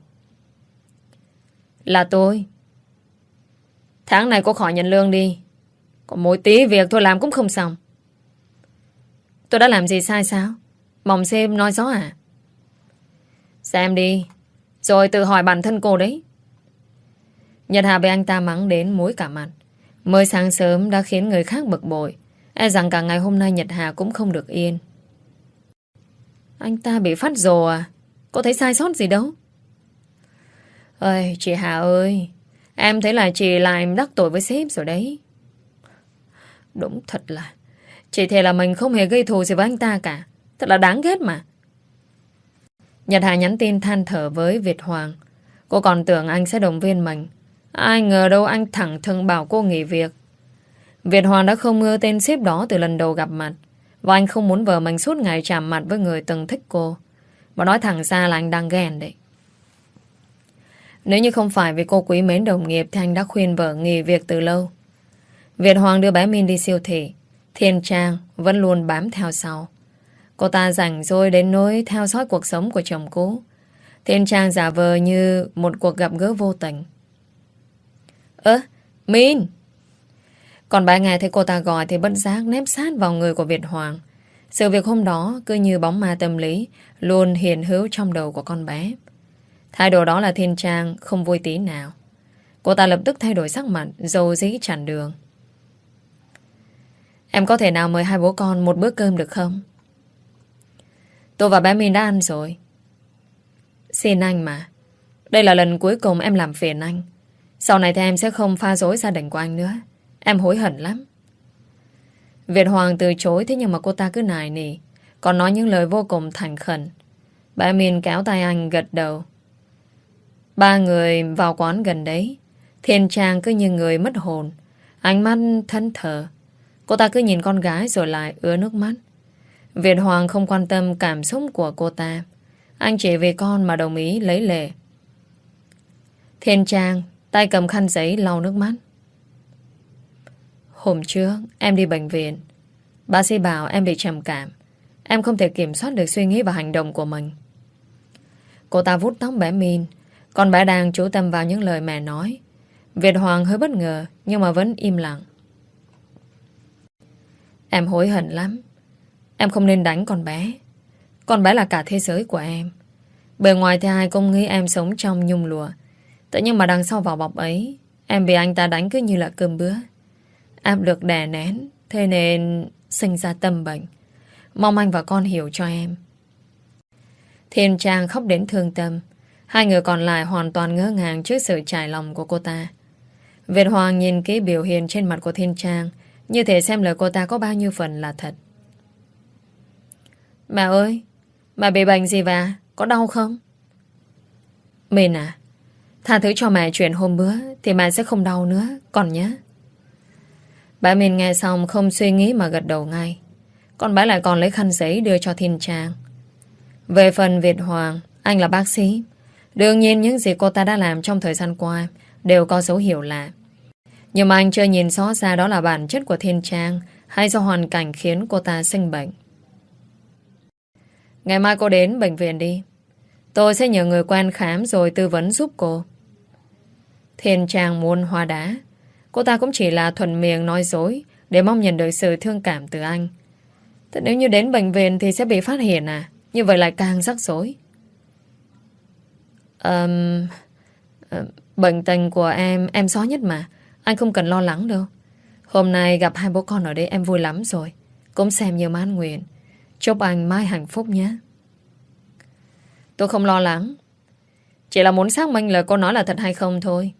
Là tôi. Tháng này cô khỏi nhận lương đi. Còn mỗi tí việc tôi làm cũng không xong. Tôi đã làm gì sai sao? Mong xem nói rõ à? Xem đi, rồi tự hỏi bản thân cô đấy. Nhật Hà bị anh ta mắng đến muối cả mặt. Mới sáng sớm đã khiến người khác bực bội. E rằng cả ngày hôm nay Nhật Hà cũng không được yên. Anh ta bị phát rồ à? Có thấy sai sót gì đâu. Ơi, chị Hà ơi, em thấy là chị lại đắc tội với sếp rồi đấy. Đúng thật là chị thề là mình không hề gây thù gì với anh ta cả. Thật là đáng ghét mà. Nhật Hà nhắn tin than thở với Việt Hoàng. Cô còn tưởng anh sẽ động viên mình. Ai ngờ đâu anh thẳng thừng bảo cô nghỉ việc. Việt Hoàng đã không ngờ tên sếp đó từ lần đầu gặp mặt. Và anh không muốn vợ mình suốt ngày chạm mặt với người từng thích cô. Mà nói thẳng ra là anh đang ghen đấy. Nếu như không phải vì cô quý mến đồng nghiệp thì anh đã khuyên vợ nghỉ việc từ lâu. Việt Hoàng đưa bé Min đi siêu thị. Thiên Trang vẫn luôn bám theo sau. Cô ta rảnh rỗi đến nỗi theo dõi cuộc sống của chồng cũ. Thiên Trang giả vờ như một cuộc gặp gỡ vô tình. Ơ, Min! Còn bé nghe thấy cô ta gọi thì bất giác nép sát vào người của Việt Hoàng. Sự việc hôm đó cứ như bóng ma tâm lý luôn hiện hữu trong đầu của con bé. Thái độ đó là Thiên Trang không vui tí nào. Cô ta lập tức thay đổi sắc mặt, rầu rĩ chặn đường. Em có thể nào mời hai bố con một bữa cơm được không? Tôi và bé Min đã ăn rồi. Xin anh mà. Đây là lần cuối cùng em làm phiền anh. Sau này thì em sẽ không pha dối gia đình của anh nữa. Em hối hận lắm. Việt Hoàng từ chối, thế nhưng mà cô ta cứ nài nỉ, còn nói những lời vô cùng thành khẩn. Bé Min kéo tay anh gật đầu. Ba người vào quán gần đấy. Thiên Trang cứ như người mất hồn, ánh mắt thẫn thờ. Cô ta cứ nhìn con gái rồi lại ứa nước mắt. Việt Hoàng không quan tâm cảm xúc của cô ta. Anh chỉ vì con mà đồng ý lấy lệ. Thiên Trang tay cầm khăn giấy lau nước mắt. Hôm trước em đi bệnh viện, bác sĩ bảo em bị trầm cảm. Em không thể kiểm soát được suy nghĩ và hành động của mình. Cô ta vuốt tóc bé Min. Con bé đang chú tâm vào những lời mẹ nói. Việt Hoàng hơi bất ngờ, nhưng mà vẫn im lặng. Em hối hận lắm. Em không nên đánh con bé. Con bé là cả thế giới của em. Bề ngoài thì ai cũng nghĩ em sống trong nhung lụa. Tự nhiên mà đằng sau vào bọc ấy, em bị anh ta đánh cứ như là cơm bữa. Áp lực đè nén, thế nên sinh ra tâm bệnh. Mong anh và con hiểu cho em. Thiên Trang khóc đến thương tâm. Hai người còn lại hoàn toàn ngỡ ngàng trước sự trải lòng của cô ta. Việt Hoàng nhìn cái biểu hiện trên mặt của Thiên Trang, như thể xem lời cô ta có bao nhiêu phần là thật. Mẹ ơi, mẹ bị bệnh gì vậy? Có đau không? Min à, tha thứ cho mẹ chuyện hôm bữa thì mẹ sẽ không đau nữa, còn nhé. Bà Min nghe xong không suy nghĩ mà gật đầu ngay. Còn bà lại còn lấy khăn giấy đưa cho Thiên Trang. Về phần Việt Hoàng, anh là bác sĩ. Đương nhiên những gì cô ta đã làm trong thời gian qua đều có dấu hiệu lạ. Nhưng mà anh chưa nhìn rõ ra đó là bản chất của Thiên Trang hay do hoàn cảnh khiến cô ta sinh bệnh. Ngày mai cô đến bệnh viện đi. Tôi sẽ nhờ người quen khám rồi tư vấn giúp cô. Thiên Trang muốn hóa đá. Cô ta cũng chỉ là thuần miệng nói dối để mong nhận được sự thương cảm từ anh. Thế nếu như đến bệnh viện thì sẽ bị phát hiện à? Như vậy lại càng rắc rối. um, uh, Bệnh tình của em Em rõ nhất mà. Anh không cần lo lắng đâu. Hôm nay gặp hai bố con ở đây em vui lắm rồi. Cũng xem như mãn nguyện. Chúc anh mãi hạnh phúc nhé. Tôi không lo lắng. Chỉ là muốn xác minh lời cô nói là thật hay không thôi.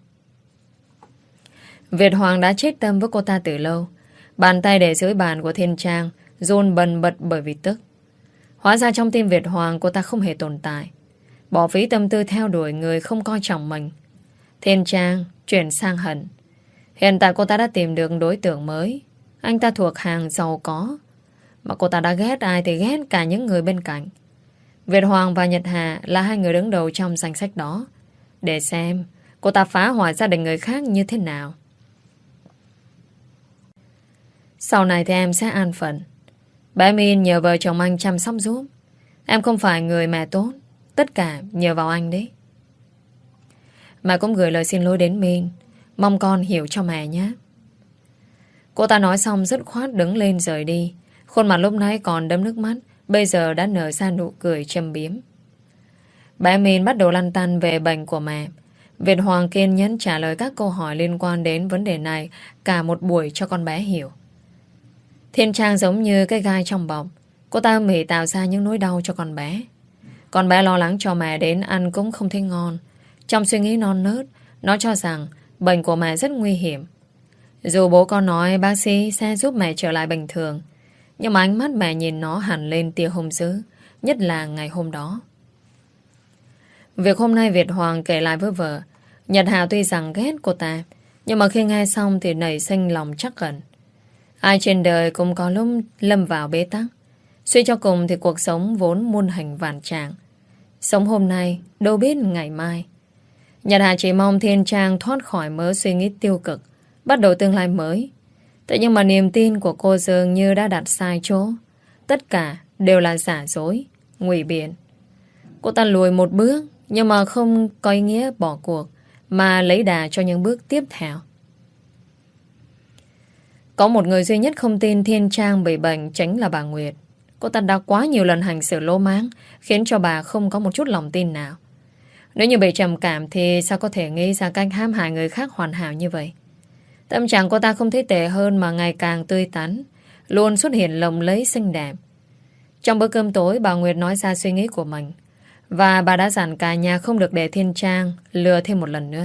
Việt Hoàng đã chết tâm với cô ta từ lâu. Bàn tay để dưới bàn của Thiên Trang run bần bật bởi vì tức. Hóa ra trong tim Việt Hoàng cô ta không hề tồn tại. Bỏ phí tâm tư theo đuổi người không coi trọng mình. Thiên Trang chuyển sang hận. Hiện tại cô ta đã tìm được đối tượng mới. Anh ta thuộc hàng giàu có. Mà cô ta đã ghét ai thì ghét cả những người bên cạnh. Việt Hoàng và Nhật Hà là hai người đứng đầu trong danh sách đó. Để xem cô ta phá hoại gia đình người khác như thế nào. Sau này thì em sẽ an phận. Bé Min nhờ vợ chồng anh chăm sóc giúp. Em không phải người mẹ tốt. Tất cả nhờ vào anh đấy. Mà cũng gửi lời xin lỗi đến Min. Mong con hiểu cho mẹ nhé. Cô ta nói xong dứt khoát đứng lên rời đi. Khuôn mặt lúc nãy còn đẫm nước mắt, bây giờ đã nở ra nụ cười châm biếm. Bé Min bắt đầu lăn tăn về bệnh của mẹ. Việt Hoàng kiên nhẫn trả lời các câu hỏi liên quan đến vấn đề này cả một buổi cho con bé hiểu. Thiên Trang giống như cái gai trong bọc. Cô ta mỉ tạo ra những nỗi đau cho con bé. Con bé lo lắng cho mẹ đến ăn cũng không thấy ngon. Trong suy nghĩ non nớt, nó cho rằng bệnh của mẹ rất nguy hiểm. Dù bố con nói bác sĩ sẽ giúp mẹ trở lại bình thường, nhưng mà ánh mắt mẹ nhìn nó hẳn lên tia hung dữ, nhất là ngày hôm đó. Việc hôm nay Việt Hoàng kể lại với vợ, Nhật Hà tuy rằng ghét cô ta, nhưng mà khi nghe xong thì nảy sinh lòng trắc ẩn. Ai trên đời cũng có lúc lâm vào bế tắc. Suy cho cùng thì cuộc sống vốn muôn hình vạn trạng. Sống hôm nay, đâu biết ngày mai. Nhật Hà chỉ mong Thiên Trang thoát khỏi mớ suy nghĩ tiêu cực, bắt đầu tương lai mới. Thế nhưng mà niềm tin của cô dường như đã đặt sai chỗ. Tất cả đều là giả dối, ngụy biện. Cô ta lùi một bước, nhưng mà không có ý nghĩa bỏ cuộc, mà lấy đà cho những bước tiếp theo. Có một người duy nhất không tin Thiên Trang bị bệnh chính là bà Nguyệt. Cô ta đã quá nhiều lần hành xử lỗ mãng, khiến cho bà không có một chút lòng tin nào. Nếu như bị trầm cảm thì sao có thể nghĩ ra cách hãm hại người khác hoàn hảo như vậy? Tâm trạng cô ta không thấy tệ hơn mà ngày càng tươi tắn, luôn xuất hiện lộng lẫy xinh đẹp. Trong bữa cơm tối, bà Nguyệt nói ra suy nghĩ của mình, và bà đã dặn cả nhà không được để Thiên Trang lừa thêm một lần nữa.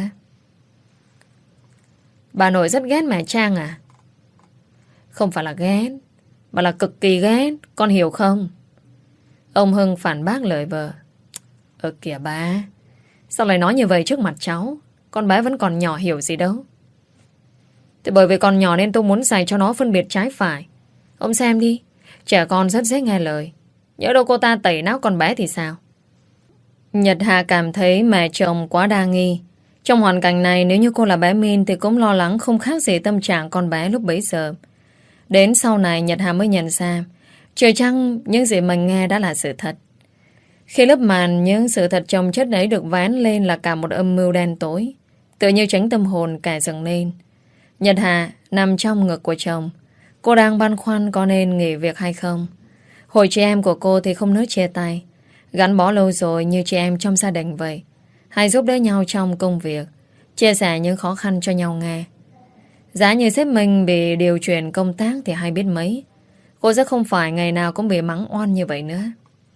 Bà nội rất ghét mẹ Trang à? Không phải là ghét, mà là cực kỳ ghét, con hiểu không? Ông Hưng phản bác lời vợ. Ờ kìa bà, sao lại nói như vậy trước mặt cháu? Con bé vẫn còn nhỏ hiểu gì đâu. Thì bởi vì còn nhỏ nên tôi muốn dạy cho nó phân biệt trái phải. Ông xem đi, trẻ con rất dễ nghe lời. Nhớ đâu cô ta tẩy não con bé thì sao? Nhật Hà cảm thấy mẹ chồng quá đa nghi. Trong hoàn cảnh này, nếu như cô là bé Min thì cũng lo lắng không khác gì tâm trạng con bé lúc bấy giờ. Đến sau này Nhật Hà mới nhận ra, trời chăng những gì mình nghe đã là sự thật. Khi lớp màn những sự thật chồng chất ấy được vén lên là cả một âm mưu đen tối, tự như tránh tâm hồn cả dâng lên. Nhật Hà nằm trong ngực của chồng. Cô đang băn khoăn có nên nghỉ việc hay không. Hồi chị em của cô thì không nỡ chia tay, gắn bó lâu rồi như chị em trong gia đình vậy. Hay giúp đỡ nhau trong công việc, chia sẻ những khó khăn cho nhau nghe. Giá như sếp mình bị điều chuyển công tác thì hay biết mấy. Cô sẽ không phải ngày nào cũng bị mắng oan như vậy nữa.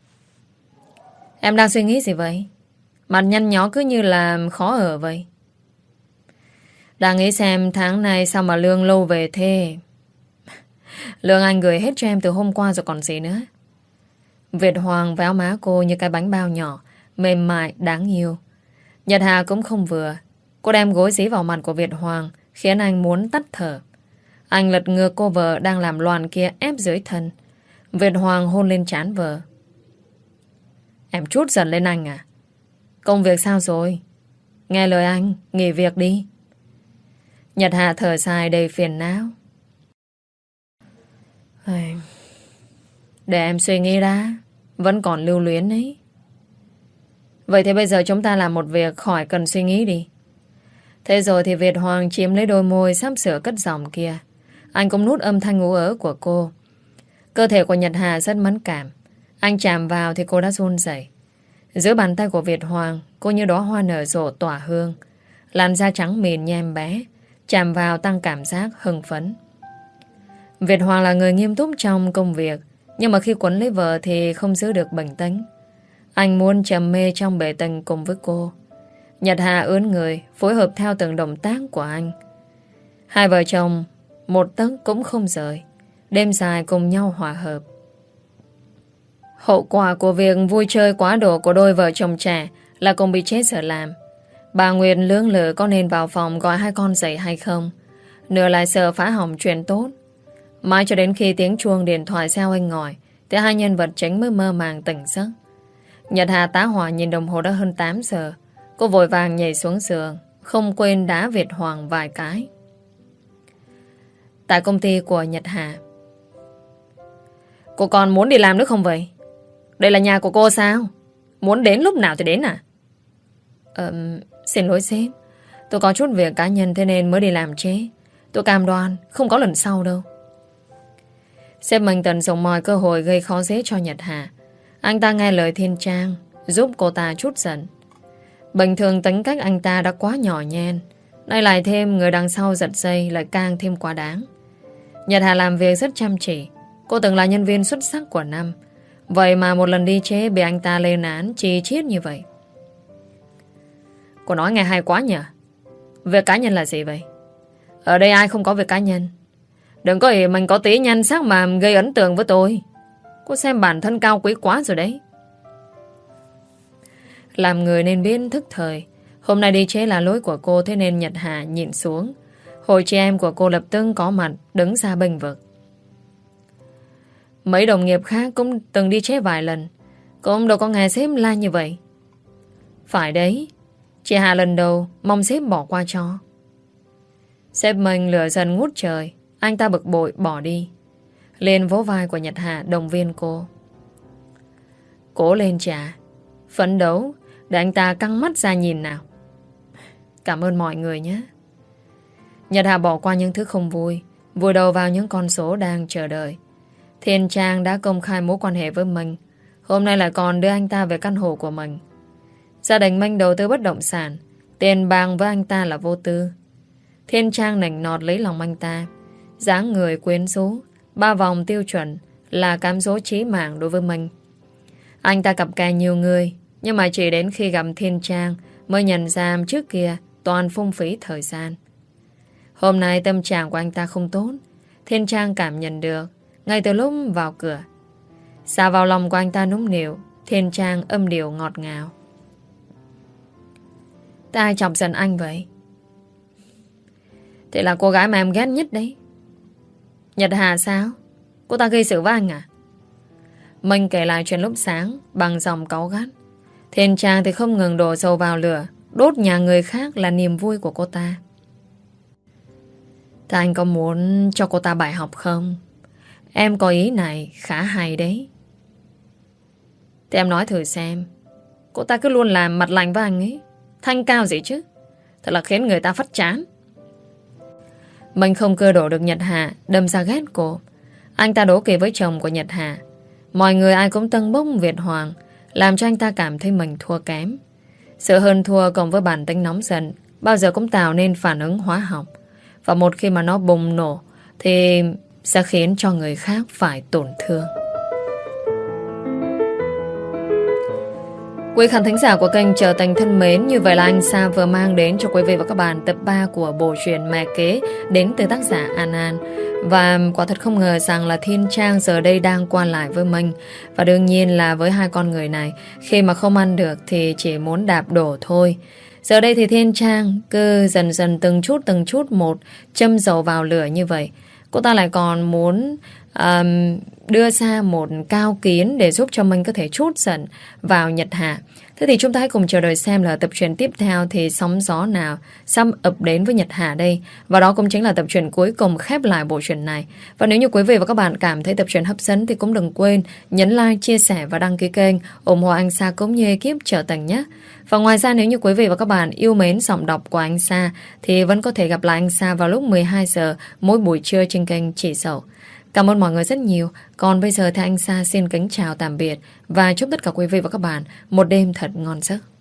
Em đang suy nghĩ gì vậy? Mặt nhăn nhó cứ như là khó ở vậy. Đang nghĩ xem tháng này sao mà lương lâu về thế. Lương anh gửi hết cho em từ hôm qua rồi còn gì nữa. Việt Hoàng véo má cô như cái bánh bao nhỏ, mềm mại, đáng yêu. Nhật Hà cũng không vừa. Cô đem gối dí vào mặt của Việt Hoàng, khiến anh muốn tắt thở. Anh lật ngược cô vợ đang làm loạn kia ép dưới thân. Việt Hoàng hôn lên trán vợ. Em trút giận lên anh à? Công việc sao rồi? Nghe lời anh, nghỉ việc đi. Nhật Hà thở dài đầy phiền não. Để em suy nghĩ đã. Vẫn còn lưu luyến ấy. Vậy thì bây giờ chúng ta làm một việc khỏi cần suy nghĩ đi. Thế rồi thì Việt Hoàng chiếm lấy đôi môi sắp sửa cất giọng kia. Anh cũng nút âm thanh ngủ ớ của cô. Cơ thể của Nhật Hà rất mẫn cảm. Anh chạm vào thì cô đã run rẩy. Giữa bàn tay của Việt Hoàng, cô như đóa hoa nở rộ tỏa hương. Làn da trắng mịn như em bé, chạm vào tăng cảm giác hưng phấn. Việt Hoàng là người nghiêm túc trong công việc, nhưng mà khi quấn lấy vợ thì không giữ được bình tĩnh. Anh muốn trầm mê trong bể tình cùng với cô. Nhật Hà ướn người, phối hợp theo từng động tác của anh. Hai vợ chồng một tấc cũng không rời, đêm dài cùng nhau hòa hợp. Hậu quả của việc vui chơi quá độ của đôi vợ chồng trẻ là cùng bị chết giờ làm. Bà Nguyệt lưỡng lự có nên vào phòng gọi hai con dậy hay không, nửa lại sợ phá hỏng chuyện tốt. Mãi cho đến khi tiếng chuông điện thoại reo anh ngồi thì hai nhân vật chính mới mơ màng tỉnh giấc. Nhật Hà tá hỏa nhìn đồng hồ đã hơn tám giờ. Cô vội vàng nhảy xuống giường, không quên đá Việt Hoàng vài cái. Tại công ty của Nhật Hà. Cô còn muốn đi làm nữa không vậy? Đây là nhà của cô sao? Muốn đến lúc nào thì đến à? Ờ, xin lỗi sếp. Tôi có chút việc cá nhân thế nên mới đi làm chế. Tôi cam đoan không có lần sau đâu. Sếp mình tận dụng mọi cơ hội gây khó dễ cho Nhật Hà. Anh ta nghe lời Thiên Trang, giúp cô ta chút giận. Bình thường tính cách anh ta đã quá nhỏ nhen, nay lại thêm người đằng sau giật dây lại càng thêm quá đáng. Nhật Hà làm việc rất chăm chỉ. Cô từng là nhân viên xuất sắc của năm. Vậy mà một lần đi chế bị anh ta lên án chi chiết như vậy. Cô nói nghe hay quá nhỉ? Việc cá nhân là gì vậy? Ở đây ai không có việc cá nhân. Đừng có ý mình có tí nhan sắc mà gây ấn tượng với tôi. Cô xem bản thân cao quý quá rồi đấy. Làm người nên biết thức thời. Hôm nay đi chế là lỗi của cô, thế nên Nhật Hà nhịn xuống. Hội chị em của cô lập tức có mặt, đứng ra bênh vực. Mấy đồng nghiệp khác cũng từng đi chế vài lần, cũng đâu có nghe sếp la như vậy. Phải đấy, chị Hà lần đầu mong sếp bỏ qua cho. Sếp mình lửa dần ngút trời. Anh ta bực bội bỏ đi. Lên vỗ vai của Nhật Hà động viên cô. Cố lên chà, phấn đấu để anh ta căng mắt ra nhìn nào. Cảm ơn mọi người nhé. Nhật Hà bỏ qua những thứ không vui, vùi đầu vào những con số đang chờ đợi. Thiên Trang đã công khai mối quan hệ với mình, hôm nay lại còn đưa anh ta về căn hộ của mình. Gia đình Minh đầu tư bất động sản, tiền bạc với anh ta là vô tư. Thiên Trang nịnh nọt lấy lòng anh ta, dáng người quyến rũ, ba vòng tiêu chuẩn là cám dỗ chí mạng đối với mình. Anh ta cặp kè nhiều người, nhưng mà chỉ đến khi gặp Thiên Trang mới nhận ra trước kia toàn phung phí thời gian. Hôm nay tâm trạng của anh ta không tốt, Thiên Trang cảm nhận được ngay từ lúc vào cửa. Xa vào lòng của anh ta nũng nịu, Thiên Trang âm điệu ngọt ngào. Ta ai chọc giận anh vậy? Thì là cô gái mà em ghét nhất đấy. Nhật Hà sao? Cô ta gây sự với anh à? Mình kể lại chuyện lúc sáng bằng dòng cáu gắt. Thiên Trang thì không ngừng đổ dầu vào lửa, đốt nhà người khác là niềm vui của cô ta. Thế anh có muốn cho cô ta bài học không? Em có ý này khá hay đấy. Thì em nói thử xem. Cô ta cứ luôn làm mặt lạnh với anh ấy, thanh cao gì chứ. Thật là khiến người ta phát chán. Mình không cơ đổ được Nhật Hà, đâm ra ghét cô. Anh ta đố kỵ với chồng của Nhật Hà. Mọi người ai cũng tâng bốc Việt Hoàng, làm cho anh ta cảm thấy mình thua kém. Sự hơn thua cộng với bản tính nóng giận bao giờ cũng tạo nên phản ứng hóa học. Và một khi mà nó bùng nổ thì sẽ khiến cho người khác phải tổn thương. Quý khán thính giả của kênh Trở Thành thân mến, như vậy là anh Sa vừa mang đến cho quý vị và các bạn tập ba của bộ truyện Mẹ Kế đến từ tác giả An An. Và quả thật không ngờ rằng là Thiên Trang giờ đây đang qua lại với mình. Và đương nhiên là với hai con người này, khi mà không ăn được thì chỉ muốn đạp đổ thôi. Giờ đây thì Thiên Trang cứ dần dần từng chút từng chút một châm dầu vào lửa như vậy. Cô ta lại còn muốn um, đưa ra một cao kiến để giúp cho mình có thể trút giận vào Nhật Hà. Thế thì chúng ta hãy cùng chờ đợi xem là tập truyện tiếp theo thì sóng gió nào xâm ập đến với Nhật Hà đây. Và đó cũng chính là tập truyện cuối cùng khép lại bộ truyện này. Và nếu như quý vị và các bạn cảm thấy tập truyện hấp dẫn thì cũng đừng quên nhấn like, chia sẻ và đăng ký kênh ủng hộ anh Sa cũng như ekip Trở Thành nhé. Và ngoài ra nếu như quý vị và các bạn yêu mến giọng đọc của anh Sa thì vẫn có thể gặp lại anh Sa vào lúc mười hai giờ mỗi buổi trưa trên kênh Chỉ Sầu. Cảm ơn mọi người rất nhiều. Còn bây giờ thì anh Sa xin kính chào tạm biệt và chúc tất cả quý vị và các bạn một đêm thật ngon giấc.